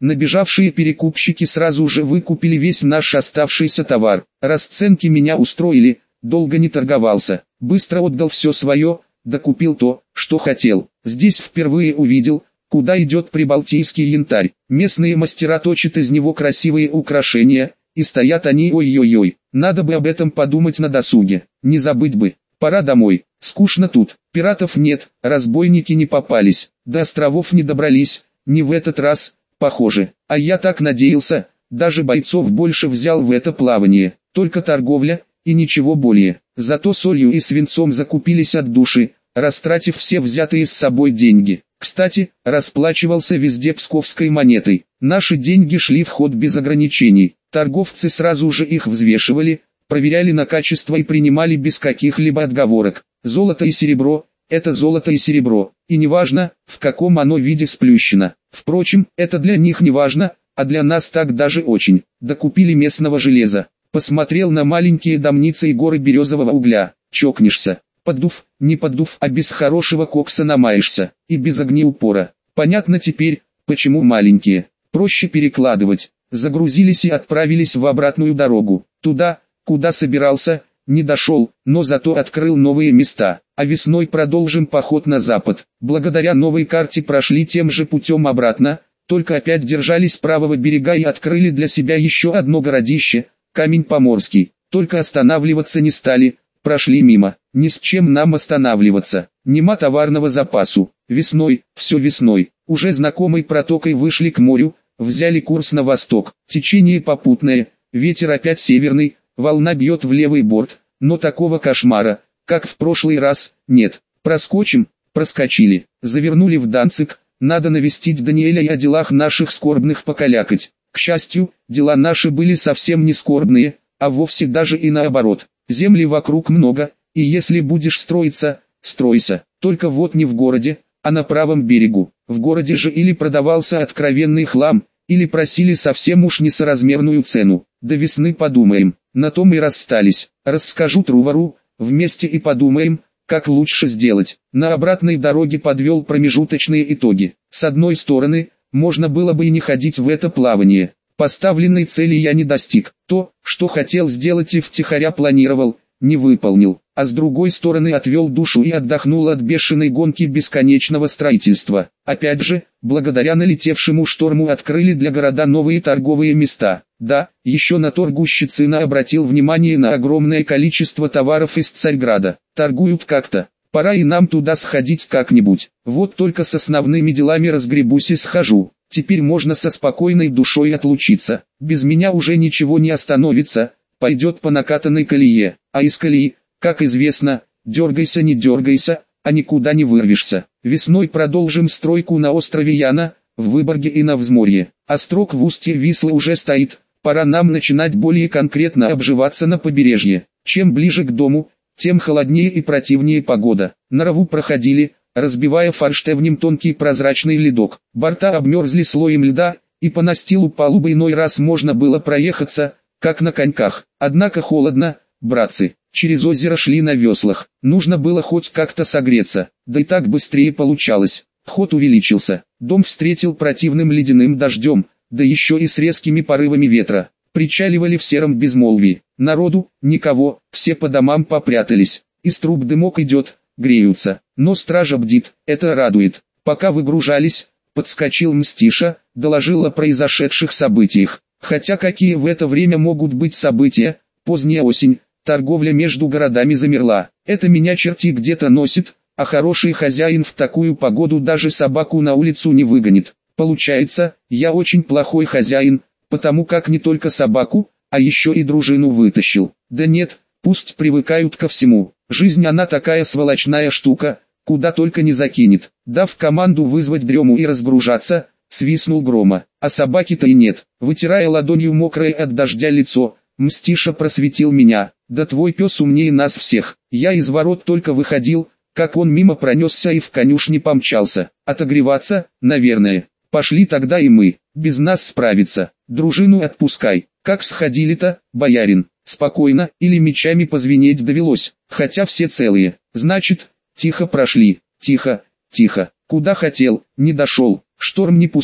A: Набежавшие перекупщики сразу же выкупили весь наш оставшийся товар. Расценки меня устроили, долго не торговался, быстро отдал все свое, докупил то, что хотел. Здесь впервые увидел, куда идет прибалтийский янтарь. Местные мастера точат из него красивые украшения, и стоят они ой-ой-ой. Надо бы об этом подумать на досуге, не забыть бы. Пора домой, скучно тут, пиратов нет, разбойники не попались, до островов не добрались, не в этот раз, похоже. А я так надеялся, даже бойцов больше взял в это плавание, только торговля, и ничего более. Зато солью и свинцом закупились от души, растратив все взятые с собой деньги. Кстати, расплачивался везде псковской монетой. Наши деньги шли в ход без ограничений. Торговцы сразу же их взвешивали, проверяли на качество и принимали без каких-либо отговорок. Золото и серебро – это золото и серебро, и неважно, в каком оно виде сплющено. Впрочем, это для них не важно, а для нас так даже очень. Докупили местного железа. Посмотрел на маленькие домницы и горы березового угля. Чокнешься. Поддув, не поддув, а без хорошего кокса намаешься. И без огнеупора. Понятно теперь, почему маленькие. Проще перекладывать. Загрузились и отправились в обратную дорогу. Туда, куда собирался, не дошел, но зато открыл новые места. А весной продолжим поход на запад. Благодаря новой карте прошли тем же путем обратно, только опять держались правого берега и открыли для себя еще одно городище, Камень Поморский. Только останавливаться не стали, прошли мимо. Ни с чем нам останавливаться. Нема товарного запасу. Весной, все весной. Уже знакомой протокой вышли к морю, взяли курс на восток. Течение попутное, ветер опять северный, волна бьет в левый борт, но такого кошмара, как в прошлый раз, нет. Проскочим, проскочили, завернули в Данциг, надо навестить Даниэля и о делах наших скорбных покалякать. К счастью, дела наши были совсем не скорбные, а вовсе даже и наоборот. Земли вокруг много, и если будешь строиться, стройся, только вот не в городе, а на правом берегу. В городе же или продавался откровенный хлам, или просили совсем уж несоразмерную цену. До весны подумаем, на том и расстались. Расскажу Трувару, вместе и подумаем, как лучше сделать. На обратной дороге подвел промежуточные итоги. С одной стороны, можно было бы и не ходить в это плавание. Поставленной цели я не достиг. То, что хотел сделать и втихаря планировал, не выполнил. А с другой стороны отвел душу и отдохнул от бешеной гонки бесконечного строительства. Опять же, благодаря налетевшему шторму открыли для города новые торговые места. Да, еще на торгу Щецина обратил внимание на огромное количество товаров из Царьграда. Торгуют как-то. Пора и нам туда сходить как-нибудь. Вот только с основными делами разгребусь и схожу. Теперь можно со спокойной душой отлучиться. Без меня уже ничего не остановится. Пойдет по накатанной колее. А из колеи, как известно, дергайся не дергайся, а никуда не вырвешься. Весной продолжим стройку на острове Яна, в Выборге и на Взморье. Острог в устье Вислы уже стоит. Пора нам начинать более конкретно обживаться на побережье. Чем ближе к дому, тем холоднее и противнее погода. На Рову проходили, разбивая форштевнем тонкий прозрачный ледок. Борта обмерзли слоем льда, и по настилу палубы иной раз можно было проехаться, как на коньках. Однако холодно, братцы. Через озеро шли на веслах. Нужно было хоть как-то согреться, да и так быстрее получалось. Ход увеличился. Дом встретил противным ледяным дождем, да еще и с резкими порывами ветра. Причаливали в сером безмолвии. Народу, никого, все по домам попрятались. Из труб дымок идет, греются. Но стража бдит, это радует. Пока выгружались, подскочил Мстиша, доложил о произошедших событиях. Хотя какие в это время могут быть события, поздняя осень, торговля между городами замерла. Это меня черти где-то носит, а хороший хозяин в такую погоду даже собаку на улицу не выгонит. Получается, я очень плохой хозяин, потому как не только собаку, а еще и дружину вытащил. Да нет, пусть привыкают ко всему. Жизнь она такая сволочная штука, куда только не закинет. Дав команду вызвать дрему и разгружаться, свистнул Грома. А собаки-то и нет. Вытирая ладонью мокрое от дождя лицо, Мстиша просветил меня. Да твой пес умнее нас всех. Я из ворот только выходил, как он мимо пронесся и в конюшне помчался. Отогреваться, наверное. Пошли тогда и мы. Без нас справиться. Дружину отпускай. Как сходили-то, боярин? Спокойно, или мечами позвенеть довелось, хотя все целые. Значит, тихо прошли. Тихо, тихо. Куда хотел, не дошел. Шторм не пустил.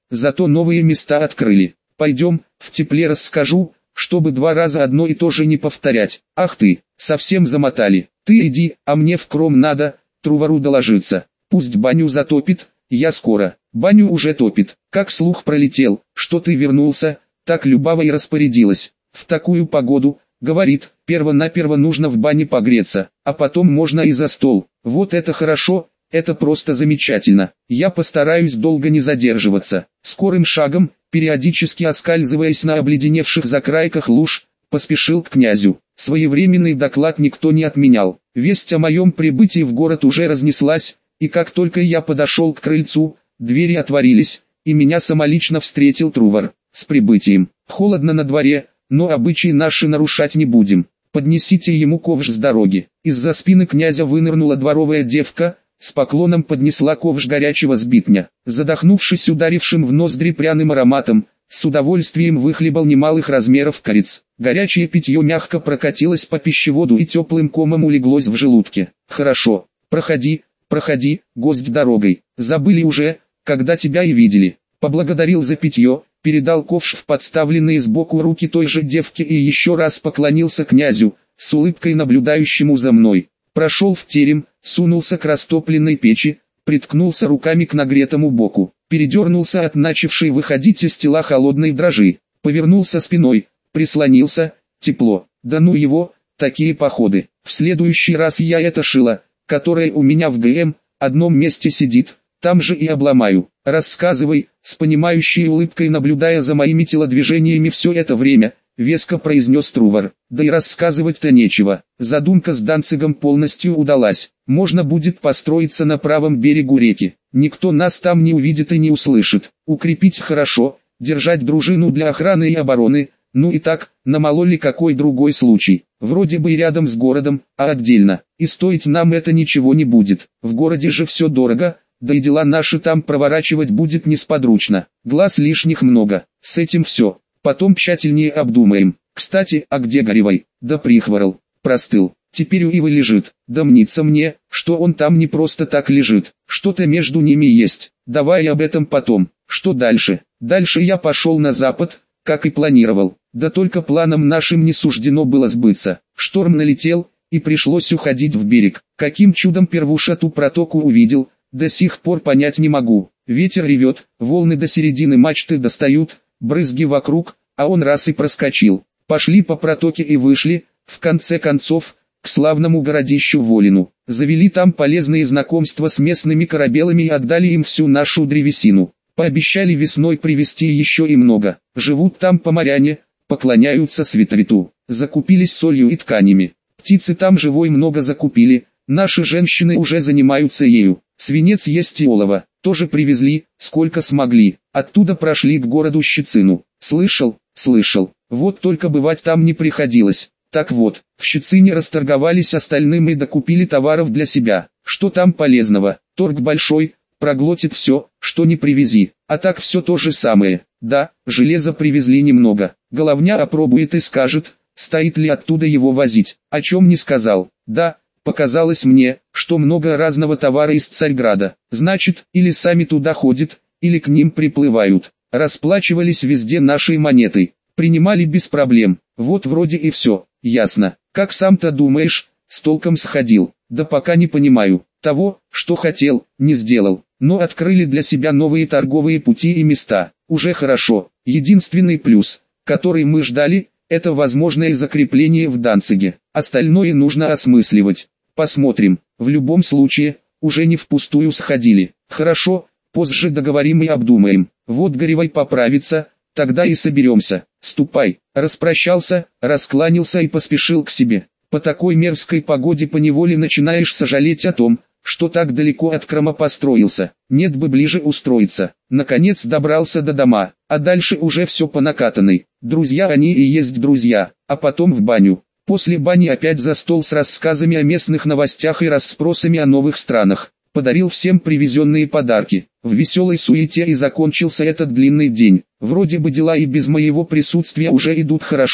A: зато новые места открыли. Пойдем, в тепле расскажу, чтобы два раза одно и то же не повторять. Ах ты, совсем замотали. Ты иди, а мне в кром надо, Трувару доложиться. Пусть баню затопит, я скоро. Баню уже топит. Как слух пролетел, что ты вернулся, так Любава и распорядилась. В такую погоду, говорит, перво-наперво нужно в бане погреться, а потом можно и за стол. Вот это хорошо, это просто замечательно. Я постараюсь долго не задерживаться. Скорым шагом, периодически оскальзываясь на обледеневших закрайках луж, поспешил к князю. Своевременный доклад никто не отменял. Весть о моем прибытии в город уже разнеслась, и как только я подошел к крыльцу, двери отворились, и меня самолично встретил Трувар. С прибытием. Холодно на дворе, но обычаи наши нарушать не будем. Поднесите ему ковш с дороги. Из-за спины князя вынырнула дворовая девка, с поклоном поднесла ковш горячего сбитня. Задохнувшись ударившим в ноздри пряным ароматом, с удовольствием выхлебал немалых размеров кориц. Горячее питье мягко прокатилось по пищеводу и теплым комом улеглось в желудке. Хорошо, проходи, проходи, гость дорогой. Забыли уже, когда тебя и видели. Поблагодарил за питье, передал ковш в подставленные сбоку руки той же девке и еще раз поклонился князю, с улыбкой наблюдающему за мной. Прошел в терем, сунулся к растопленной печи, приткнулся руками к нагретому боку, передернулся от начавшей выходить из тела холодной дрожи, повернулся спиной, прислонился, тепло, да ну его, такие походы. В следующий раз я это шило, которое у меня в ГМ, одном месте сидит, там же и обломаю. Рассказывай, с понимающей улыбкой наблюдая за моими телодвижениями все это время, веско произнес Трувар. Да и рассказывать-то нечего. Задумка с Данцигом полностью удалась. Можно будет построиться на правом берегу реки. Никто нас там не увидит и не услышит. Укрепить хорошо, держать дружину для охраны и обороны. Ну и так, на мало ли какой другой случай. Вроде бы и рядом с городом, а отдельно. И стоить нам это ничего не будет. В городе же все дорого. Да и дела наши там проворачивать будет несподручно. Глаз лишних много. С этим все. Потом тщательнее обдумаем. Кстати, а где Горевой? Да прихворал. Простыл. Теперь у Ивы лежит. Да мнится мне, что он там не просто так лежит. Что-то между ними есть. Давай об этом потом. Что дальше? Дальше я пошел на запад, как и планировал. Да только планам нашим не суждено было сбыться. Шторм налетел, и пришлось уходить в берег. Каким чудом Первуша ту протоку увидел, до сих пор понять не могу. Ветер ревет, волны до середины мачты достают, брызги вокруг, а он раз и проскочил. Пошли по протоке и вышли, в конце концов, к славному городищу Волину. Завели там полезные знакомства с местными корабелами и отдали им всю нашу древесину. Пообещали весной привезти еще и много. Живут там поморяне, поклоняются Светриту. Закупились солью и тканями. Птицы там живой много закупили, наши женщины уже занимаются ею. Свинец есть и олово, тоже привезли, сколько смогли. Оттуда прошли к городу Щецину. Слышал, слышал, вот только бывать там не приходилось. Так вот, в Щецине расторговались остальным и докупили товаров для себя. Что там полезного? Торг большой, проглотит все, что не привези. А так все то же самое. Да, железа привезли немного. Головня опробует и скажет, стоит ли оттуда его возить. О чем не сказал. Да, показалось мне, что много разного товара из Царьграда. Значит, или сами туда ходят, или к ним приплывают. Расплачивались везде нашей монетой. Принимали без проблем. Вот вроде и все. Ясно. Как сам-то думаешь, с толком сходил? Да пока не понимаю. Того, что хотел, не сделал. Но открыли для себя новые торговые пути и места. Уже хорошо. Единственный плюс, который мы ждали, это возможное закрепление в Данциге. Остальное нужно осмысливать. Посмотрим. В любом случае, уже не впустую сходили. Хорошо, позже договорим и обдумаем. Вот Горевой поправится, тогда и соберемся. Ступай. Распрощался, раскланялся и поспешил к себе. По такой мерзкой погоде поневоле начинаешь сожалеть о том, что так далеко от Крыма построился. Нет бы ближе устроиться. Наконец добрался до дома, а дальше уже все по накатанной. Друзья они и есть друзья, а потом в баню. После бани опять за стол с рассказами о местных новостях и расспросами о новых странах. Подарил всем привезенные подарки. В веселой суете и закончился этот длинный день. Вроде бы дела и без моего присутствия уже идут хорошо,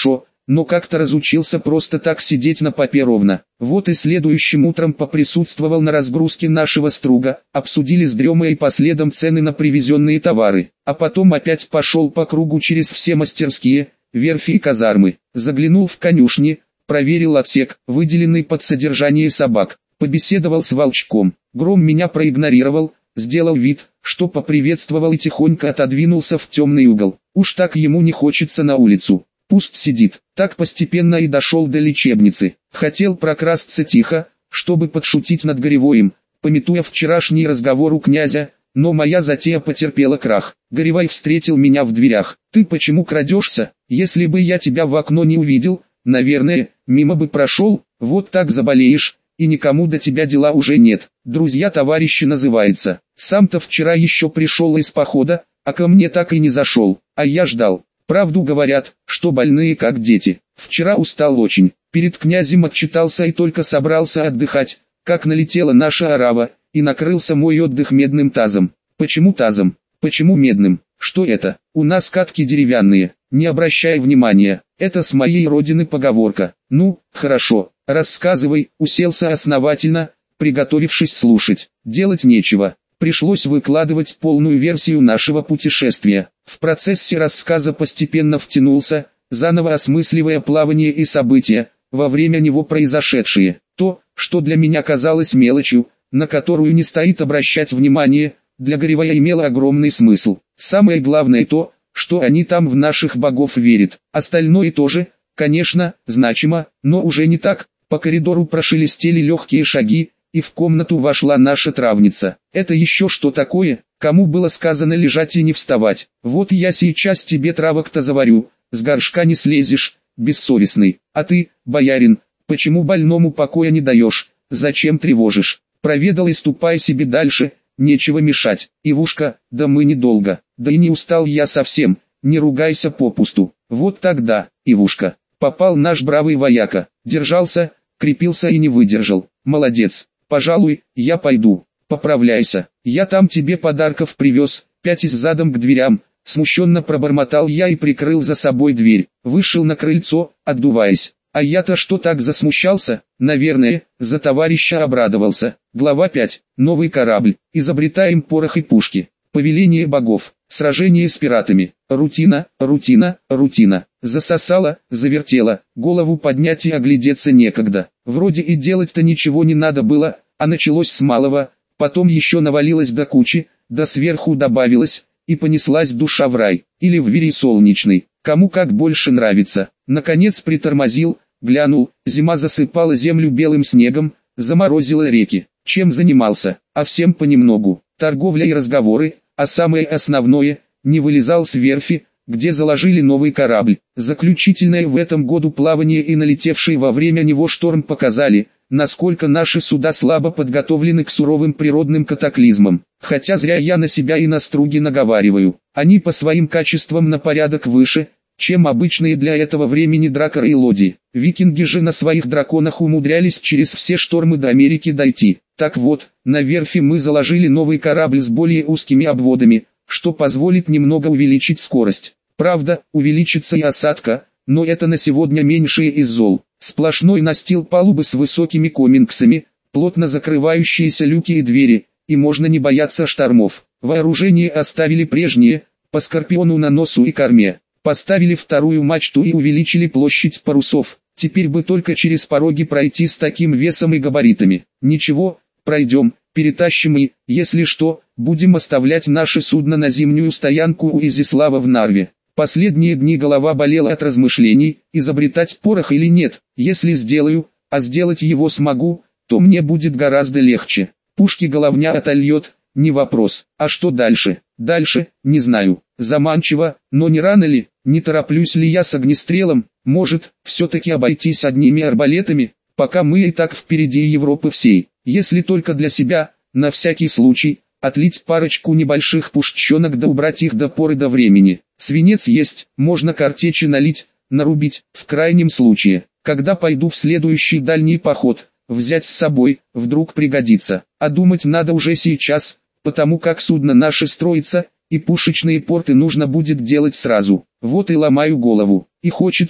A: но как-то разучился просто так сидеть на попе ровно. Вот и следующим утром поприсутствовал на разгрузке нашего струга, обсудили с Дремой и последом цены на привезенные товары, а потом опять пошел по кругу через все мастерские, верфи и казармы, заглянул в конюшни, проверил отсек, выделенный под содержание собак, побеседовал с Волчком. Гром меня проигнорировал, сделал вид, что поприветствовал и тихонько отодвинулся в темный угол. Уж так ему не хочется на улицу. Пусть сидит. Так постепенно и дошел до лечебницы. Хотел прокрасться тихо, чтобы подшутить над Горевоем, памятуя вчерашний разговор у князя, но моя затея потерпела крах. Горевой встретил меня в дверях. «Ты почему крадешься? Если бы я тебя в окно не увидел, наверное, мимо бы прошел, вот так заболеешь, и никому до тебя дела уже нет. Друзья-товарищи называется. Сам-то вчера еще пришел из похода, а ко мне так и не зашел, а я ждал. Правду говорят, что больные как дети. Вчера устал очень, перед князем отчитался и только собрался отдыхать, как налетела наша орава, и накрылся мой отдых медным тазом. Почему тазом? Почему медным? Что это? У нас катки деревянные, не обращай внимания, это с моей родины поговорка. Ну, хорошо, рассказывай. Уселся основательно, приготовившись слушать. Делать нечего. Пришлось выкладывать полную версию нашего путешествия. В процессе рассказа постепенно втянулся, заново осмысливая плавание и события, во время него произошедшие. То, что для меня казалось мелочью, на которую не стоит обращать внимание, для Горевая имело огромный смысл. Самое главное то, что они там в наших богов верят. Остальное тоже, конечно, значимо, но уже не так. По коридору прошелестели легкие шаги, и в комнату вошла наша травница. Это еще что такое? Кому было сказано лежать и не вставать? Вот я сейчас тебе травок-то заварю, с горшка не слезешь, бессовестный. А ты, боярин, почему больному покоя не даешь? Зачем тревожишь? Проведал и ступай себе дальше, нечего мешать. Ивушка, да мы недолго, да и не устал я совсем, не ругайся попусту. Вот тогда, Ивушка, попал наш бравый вояка, держался, крепился и не выдержал. Молодец. Пожалуй, я пойду. Поправляйся. Я там тебе подарков привез. Пятясь задом к дверям, смущенно пробормотал я и прикрыл за собой дверь. Вышел на крыльцо, отдуваясь. А я-то что так засмущался? Наверное, за товарища обрадовался. Глава пять. Новый корабль. Изобретаем порох и пушки. Повеление богов. Сражение с пиратами. Рутина, рутина, рутина. Засосало, завертело, голову поднять и оглядеться некогда. Вроде и делать-то ничего не надо было, а началось с малого, потом еще навалилось до кучи, да сверху добавилось, и понеслась душа в рай, или в вирий солнечный, кому как больше нравится. Наконец притормозил, глянул, зима засыпала землю белым снегом, заморозила реки. Чем занимался? А всем понемногу. Торговля и разговоры, а самое основное, не вылезал с верфи, где заложили новый корабль. Заключительное в этом году плавание и налетевший во время него шторм показали, насколько наши суда слабо подготовлены к суровым природным катаклизмам. Хотя зря я на себя и на струги наговариваю. Они по своим качествам на порядок выше, чем обычные для этого времени дракары и лоди. Викинги же на своих драконах умудрялись через все штормы до Америки дойти. Так вот, на верфи мы заложили новый корабль с более узкими обводами, что позволит немного увеличить скорость. Правда, увеличится и осадка, но это на сегодня меньшее из зол. Сплошной настил палубы с высокими комингсами, плотно закрывающиеся люки и двери, и можно не бояться штормов. Вооружение оставили прежнее, по скорпиону на носу и корме. Поставили вторую мачту и увеличили площадь парусов. Теперь бы только через пороги пройти с таким весом и габаритами. Ничего, пройдем, перетащим и, если что, будем оставлять наше судно на зимнюю стоянку у Изяслава в Нарве. Последние дни голова болела от размышлений, изобретать порох или нет. Если сделаю, а сделать его смогу, то мне будет гораздо легче. Пушки головня отольет, не вопрос. А что дальше? Дальше, не знаю. Заманчиво, но не рано ли, не тороплюсь ли я с огнестрелом? Может, все-таки обойтись одними арбалетами, пока мы и так впереди Европы всей. Если только для себя, на всякий случай, отлить парочку небольших пушченок да убрать их до поры до времени. Свинец есть, можно картечи налить, нарубить, в крайнем случае, когда пойду в следующий дальний поход, взять с собой, вдруг пригодится. А думать надо уже сейчас, потому как судно наше строится, и пушечные порты нужно будет делать сразу. Вот и ломаю голову, и хочется,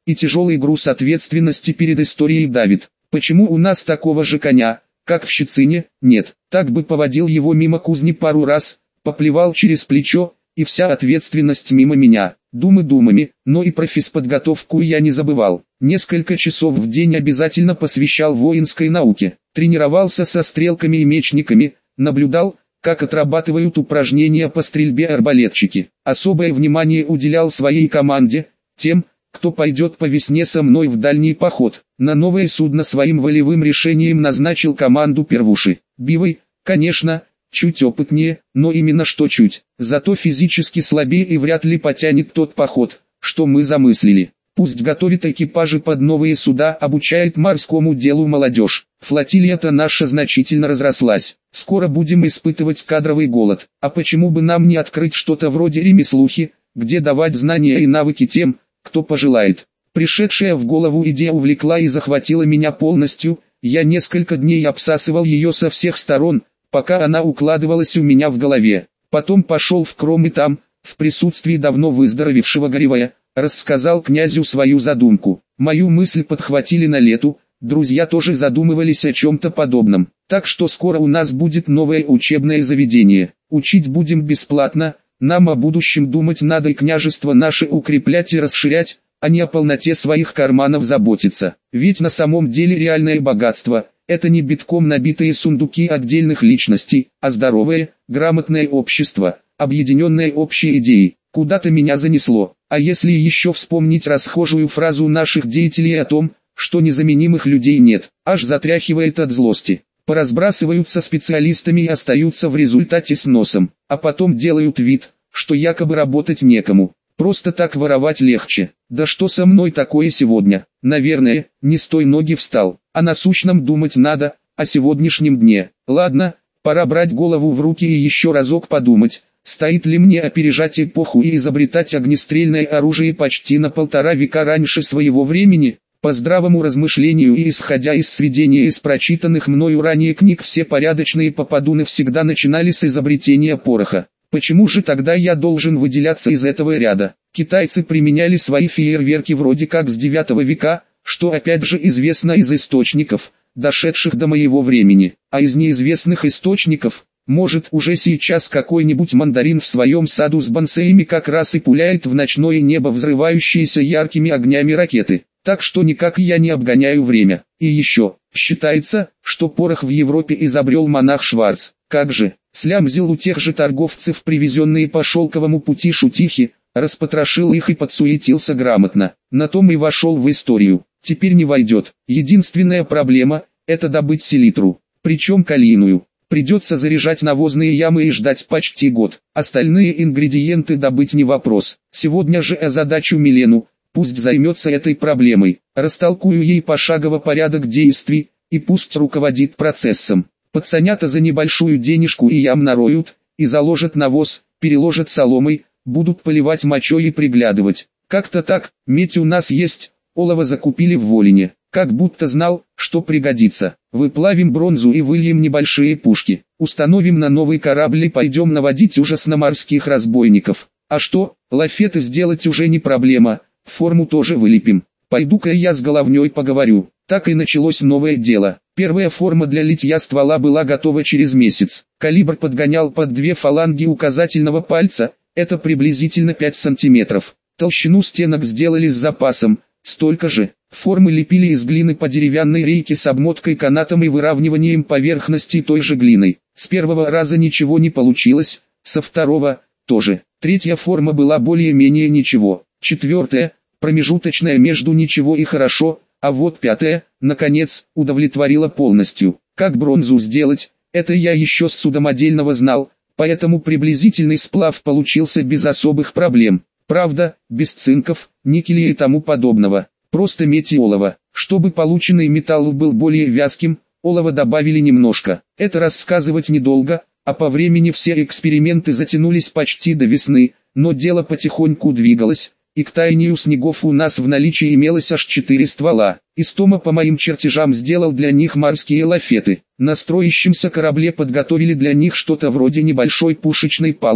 A: и тяжелый груз ответственности перед историей давит. Почему у нас такого же коня, как в Щецине, нет? Так бы поводил его мимо кузни пару раз, поплевал через плечо, и вся ответственность мимо меня. Думы думами, но и про физподготовку я не забывал. Несколько часов в день обязательно посвящал воинской науке. Тренировался со стрелками и мечниками, наблюдал, как отрабатывают упражнения по стрельбе арбалетчики. Особое внимание уделял своей команде, тем, кто пойдет по весне со мной в дальний поход. На новое судно своим волевым решением назначил команду первуши. Бивой, конечно, чуть опытнее, но именно что чуть. Зато физически слабее и вряд ли потянет тот поход, что мы замыслили. Пусть готовит экипажи под новые суда, обучает морскому делу молодежь. Флотилия-то наша значительно разрослась. Скоро будем испытывать кадровый голод. А почему бы нам не открыть что-то вроде ремеслухи, где давать знания и навыки тем, кто пожелает. Пришедшая в голову идея увлекла и захватила меня полностью. Я несколько дней обсасывал ее со всех сторон, пока она укладывалась у меня в голове. Потом пошел в Кром и там, в присутствии давно выздоровевшего Горевая, рассказал князю свою задумку. Мою мысль подхватили на лету, друзья тоже задумывались о чем-то подобном. Так что скоро у нас будет новое учебное заведение. Учить будем бесплатно, нам о будущем думать надо и княжество наше укреплять и расширять, а не о полноте своих карманов заботиться. Ведь на самом деле реальное богатство – это не битком набитые сундуки отдельных личностей, а здоровое, грамотное общество, объединенное общей идеей. Куда-то меня занесло. А если еще вспомнить расхожую фразу наших деятелей о том, что незаменимых людей нет, аж затряхивает от злости. Поразбрасываются специалистами и остаются в результате с носом, а потом делают вид, что якобы работать некому. Просто так воровать легче. Да что со мной такое сегодня? Наверное, не с той ноги встал. О насущном думать надо, о сегодняшнем дне. Ладно, пора брать голову в руки и еще разок подумать, стоит ли мне опережать эпоху и изобретать огнестрельное оружие почти на полтора века раньше своего времени. По здравому размышлению и исходя из сведения из прочитанных мною ранее книг, все порядочные попадуны всегда начинали с изобретения пороха. Почему же тогда я должен выделяться из этого ряда? Китайцы применяли свои фейерверки вроде как с девятого века, что опять же известно из источников, дошедших до моего времени. А из неизвестных источников, может уже сейчас какой-нибудь мандарин в своем саду с бонсеями как раз и пуляет в ночное небо взрывающиеся яркими огнями ракеты. Так что никак я не обгоняю время. И еще, считается, что порох в Европе изобрел монах Шварц. Как же, слямзил у тех же торговцев привезенные по шелковому пути шутихи, распотрошил их и подсуетился грамотно. На том и вошел в историю. Теперь не войдет. Единственная проблема – это добыть селитру. Причем калийную. Придется заряжать навозные ямы и ждать почти год. Остальные ингредиенты добыть не вопрос. Сегодня же озадачу Милену. Пусть займется этой проблемой, растолкую ей пошагово порядок действий, и пусть руководит процессом. Пацанята за небольшую денежку и ям нароют, и заложат навоз, переложат соломой, будут поливать мочой и приглядывать. Как-то так, медь у нас есть, олово закупили в Волине, как будто знал, что пригодится. Выплавим бронзу и выльем небольшие пушки, установим на новый корабль и пойдем наводить ужас на морских разбойников. А что, лафеты сделать уже не проблема. Форму тоже вылепим. Пойду-ка я с головней поговорю. Так и началось новое дело. Первая форма для литья ствола была готова через месяц. Калибр подгонял под две фаланги указательного пальца, это приблизительно пять сантиметров. Толщину стенок сделали с запасом, столько же. Формы лепили из глины по деревянной рейке с обмоткой канатом и выравниванием поверхности той же глиной. С первого раза ничего не получилось, со второго тоже. Третья форма была более-менее ничего. Четвертая, промежуточная между ничего и хорошо, а вот пятая, наконец, удовлетворила полностью. Как бронзу сделать, это я еще с судомодельного знал, поэтому приблизительный сплав получился без особых проблем. Правда, без цинков, никеля и тому подобного, просто медь и олово. Чтобы полученный металл был более вязким, олова добавили немножко. Это рассказывать недолго, а по времени все эксперименты затянулись почти до весны, но дело потихоньку двигалось. И к таянию снегов у нас в наличии имелось аж четыре ствола. Истома по моим чертежам сделал для них морские лафеты. На строящемся корабле подготовили для них что-то вроде небольшой пушечной палубы.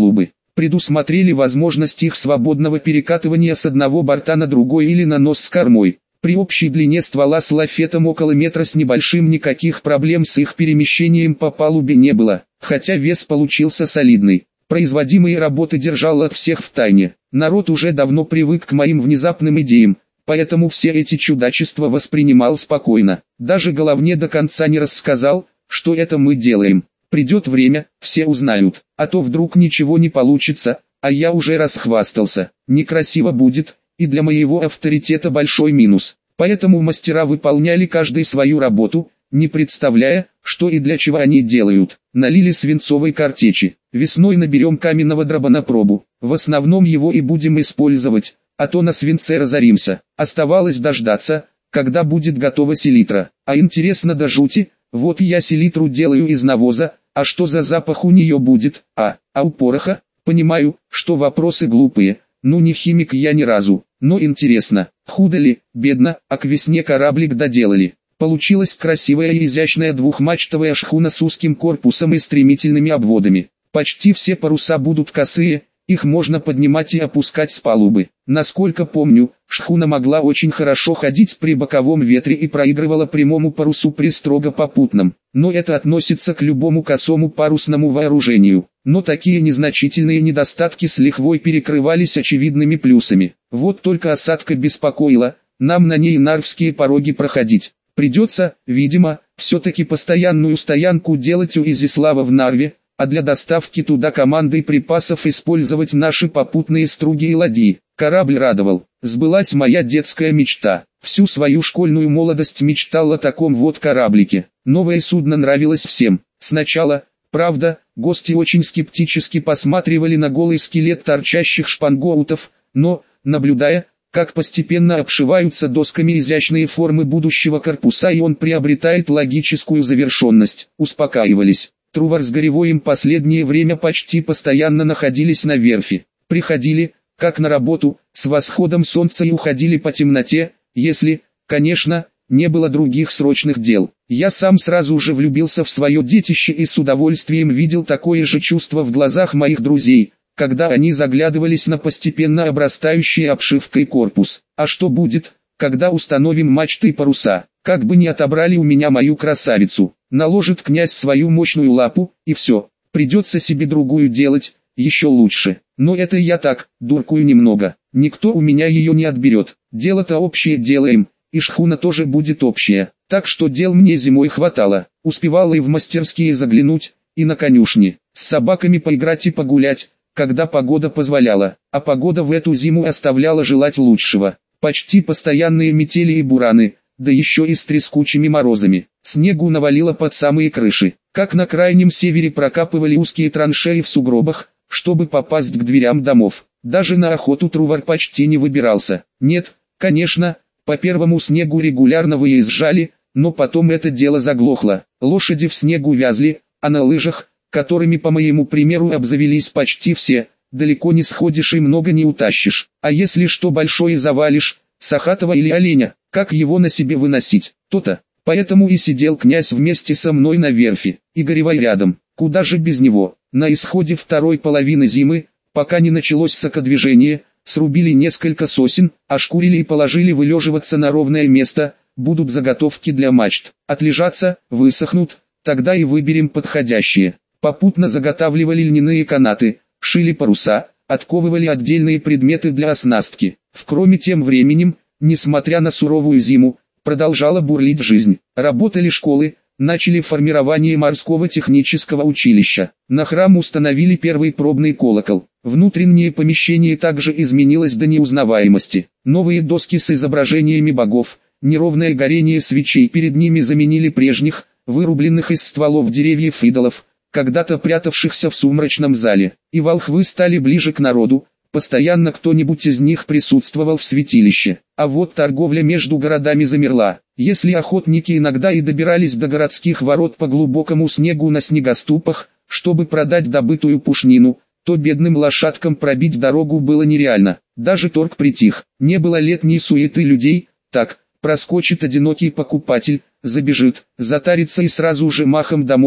A: предусмотрели возможность их свободного перекатывания с одного борта на другой или на нос с кормой. При общей длине ствола с лафетом около метра с небольшим никаких проблем с их перемещением по палубе не было, хотя вес получился солидный. Производимые работы держал от всех в тайне. Народ уже давно привык к моим внезапным идеям, поэтому все эти чудачества воспринимал спокойно. Даже головне до конца не рассказал, что это мы делаем. Придет время, все узнают, а то вдруг ничего не получится, а я уже расхвастался. Некрасиво будет, и для моего авторитета большой минус. Поэтому мастера выполняли каждый свою работу, не представляя, что и для чего они делают. Налили свинцовой картечи. Весной наберем каменного дроба на пробу. В основном его и будем использовать, а то на свинце разоримся. Оставалось дождаться, когда будет готова селитра. А интересно до жути, вот я селитру делаю из навоза, а что за запах у нее будет? А, а у пороха? Понимаю, что вопросы глупые, ну не химик я ни разу, но интересно, худо ли, бедно, а к весне кораблик доделали. Получилась красивая и изящная двухмачтовая шхуна с узким корпусом и стремительными обводами. Почти все паруса будут косые, их можно поднимать и опускать с палубы. Насколько помню, шхуна могла очень хорошо ходить при боковом ветре и проигрывала прямому парусу при строго попутном. Но это относится к любому косому парусному вооружению. Но такие незначительные недостатки с лихвой перекрывались очевидными плюсами. Вот только осадка беспокоила, нам на ней нарвские пороги проходить. Придется, видимо, все-таки постоянную стоянку делать у Изяслава в Нарве, а для доставки туда команды и припасов использовать наши попутные струги и ладьи. Корабль радовал. Сбылась моя детская мечта. Всю свою школьную молодость мечтал о таком вот кораблике. Новое судно нравилось всем. Сначала, правда, гости очень скептически посматривали на голый скелет торчащих шпангоутов, но, наблюдая, как постепенно обшиваются досками изящные формы будущего корпуса и он приобретает логическую завершенность, успокаивались. Трувор с Горевоем последнее время почти постоянно находились на верфи. Приходили, как на работу, с восходом солнца и уходили по темноте, если, конечно, не было других срочных дел. Я сам сразу же влюбился в свое детище и с удовольствием видел такое же чувство в глазах моих друзей, когда они заглядывались на постепенно обрастающий обшивкой корпус. А что будет, когда установим мачты и паруса? Как бы ни отобрали у меня мою красавицу, наложит князь свою мощную лапу, и все, придется себе другую делать, еще лучше. Но это я так, дуркую немного, никто у меня ее не отберет, дело-то общее делаем, и шхуна тоже будет общая, так что дел мне зимой хватало, успевала и в мастерские заглянуть, и на конюшне, с собаками поиграть и погулять, когда погода позволяла, а погода в эту зиму оставляла желать лучшего, почти постоянные метели и бураны, да еще и с трескучими морозами. Снегу навалило под самые крыши, как на крайнем севере прокапывали узкие траншеи в сугробах, чтобы попасть к дверям домов. Даже на охоту Трувор почти не выбирался. Нет, конечно, по первому снегу регулярно выезжали, но потом это дело заглохло. Лошади в снегу вязли, а на лыжах, которыми по моему примеру обзавелись почти все, далеко не сходишь и много не утащишь. А если что большое завалишь, сахатого или оленя, как его на себе выносить, то-то. Поэтому и сидел князь вместе со мной на верфи, и Горевой рядом, куда же без него. На исходе второй половины зимы, пока не началось сокодвижение, срубили несколько сосен, ошкурили и положили вылеживаться на ровное место, будут заготовки для мачт. Отлежатся, высохнут, тогда и выберем подходящие. Попутно заготавливали льняные канаты, шили паруса, отковывали отдельные предметы для оснастки. В кроме тем временем, несмотря на суровую зиму, продолжала бурлить жизнь. Работали школы, начали формирование морского технического училища. На храм установили первый пробный колокол. Внутреннее помещение также изменилось до неузнаваемости. Новые доски с изображениями богов, неровное горение свечей перед ними заменили прежних, вырубленных из стволов деревьев идолов, когда-то прятавшихся в сумрачном зале. И волхвы стали ближе к народу, постоянно кто-нибудь из них присутствовал в святилище. А вот торговля между городами замерла. Если охотники иногда и добирались до городских ворот по глубокому снегу на снегоступах, чтобы продать добытую пушнину, то бедным лошадкам пробить дорогу было нереально. Даже торг притих, не было летней суеты людей, так, проскочит одинокий покупатель, забежит, затарится и сразу же махом домой,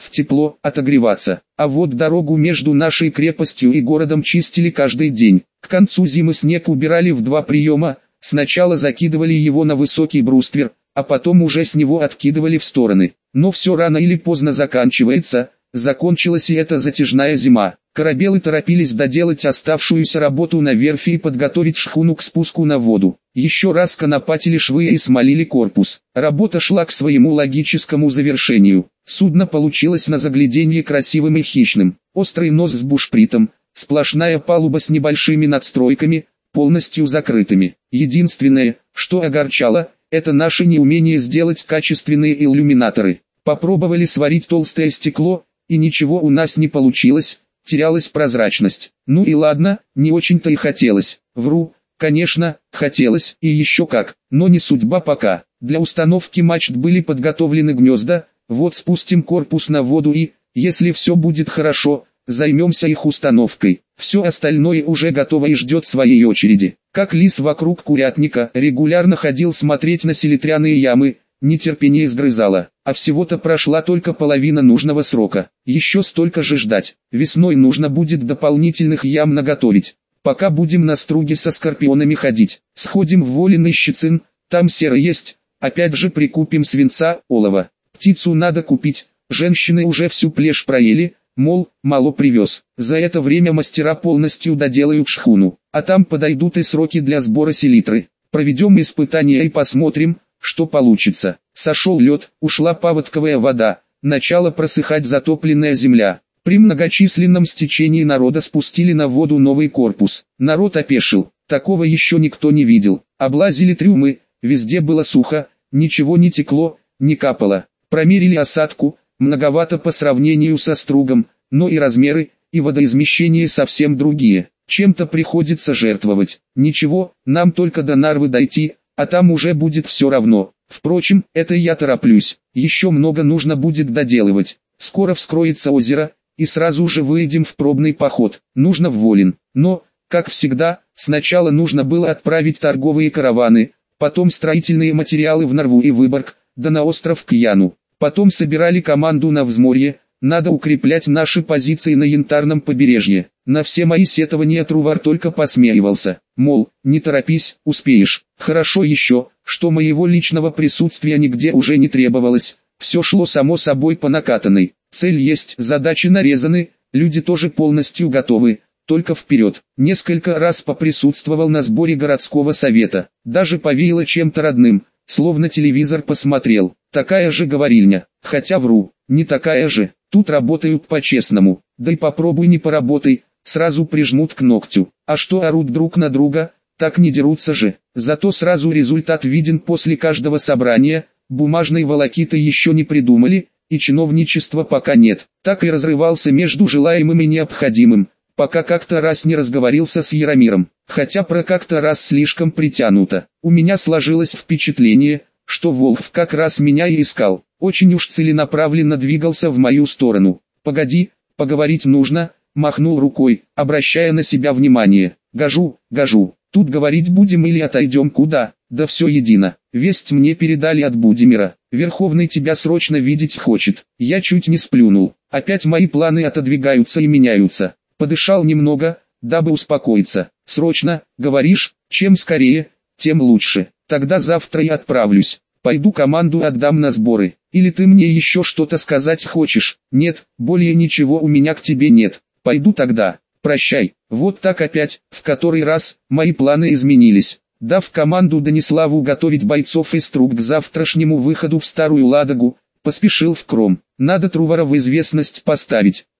A: в тепло, отогреваться. А вот дорогу между нашей крепостью и городом чистили каждый день. К концу зимы снег убирали в два приема, сначала закидывали его на высокий бруствер, а потом уже с него откидывали в стороны. Но все рано или поздно заканчивается, закончилась и эта затяжная зима. Корабелы торопились доделать оставшуюся работу на верфи и подготовить шхуну к спуску на воду. Еще раз конопатили швы и смолили корпус. Работа шла к своему логическому завершению. Судно получилось на загляденье красивым и хищным. Острый нос с бушпритом, сплошная палуба с небольшими надстройками, полностью закрытыми. Единственное, что огорчало, это наше неумение сделать качественные иллюминаторы. Попробовали сварить толстое стекло, и ничего у нас не получилось, терялась прозрачность. Ну и ладно, не очень-то и хотелось. Вру, конечно, хотелось, и еще как, но не судьба пока. Для установки мачт были подготовлены гнезда, вот спустим корпус на воду и, если все будет хорошо, займемся их установкой. Все остальное уже готово и ждет своей очереди. Как лис вокруг курятника, регулярно ходил смотреть на селитряные ямы, нетерпение сгрызало. А всего-то прошла только половина нужного срока. Еще столько же ждать. Весной нужно будет дополнительных ям наготовить. Пока будем на струге со скорпионами ходить. Сходим в Волиный Щецин, там сера есть. Опять же прикупим свинца, олова. Птицу надо купить. Женщины уже всю плешь проели, мол, мало привез. За это время мастера полностью доделают шхуну. А там подойдут и сроки для сбора селитры. Проведем испытания и посмотрим, что получится. Сошел лед, ушла паводковая вода, начала просыхать затопленная земля. При многочисленном стечении народа спустили на воду новый корпус. Народ опешил, такого еще никто не видел. Облазили трюмы, везде было сухо, ничего не текло, не капало. Промерили осадку, многовато по сравнению со стругом, но и размеры, и водоизмещение совсем другие. Чем-то приходится жертвовать. Ничего, нам только до Нарвы дойти, а там уже будет все равно. Впрочем, это я тороплюсь, еще много нужно будет доделывать. Скоро вскроется озеро, и сразу же выйдем в пробный поход. Нужно в Волин. Но, как всегда, сначала нужно было отправить торговые караваны, потом строительные материалы в Нарву и Выборг, да на остров Кьяну. Потом собирали команду на взморье, надо укреплять наши позиции на Янтарном побережье. На все мои сетования Трувар только посмеивался, мол, не торопись, успеешь. Хорошо еще, что моего личного присутствия нигде уже не требовалось, все шло само собой по накатанной. Цель есть, задачи нарезаны, люди тоже полностью готовы, только вперед. Несколько раз поприсутствовал на сборе городского совета, даже повеяло чем-то родным, словно телевизор посмотрел. Такая же говорильня, хотя вру, не такая же, тут работают по-честному, да и попробуй не поработай, сразу прижмут к ногтю. А что орут друг на друга, так не дерутся же, зато сразу результат виден после каждого собрания, бумажной волокиты еще не придумали, и чиновничества пока нет. Так и разрывался между желаемым и необходимым, пока как-то раз не разговорился с Яромиром, хотя про как-то раз слишком притянуто. У меня сложилось впечатление, что Волхв как раз меня и искал, очень уж целенаправленно двигался в мою сторону. «Погоди, поговорить нужно», махнул рукой, обращая на себя внимание. «Гажу, гажу, тут говорить будем или отойдем куда?» «Да все едино, весть мне передали от Будимира, Верховный тебя срочно видеть хочет». Я чуть не сплюнул, опять мои планы отодвигаются и меняются. Подышал немного, дабы успокоиться. «Срочно, говоришь, чем скорее, тем лучше. Тогда завтра я отправлюсь. Пойду команду отдам на сборы. Или ты мне еще что-то сказать хочешь?» «Нет, более ничего у меня к тебе нет. Пойду тогда. Прощай». Вот так опять, в который раз, мои планы изменились. Дав команду Даниславу готовить бойцов из Струг к завтрашнему выходу в Старую Ладогу, поспешил в Кром. Надо Трувара в известность поставить.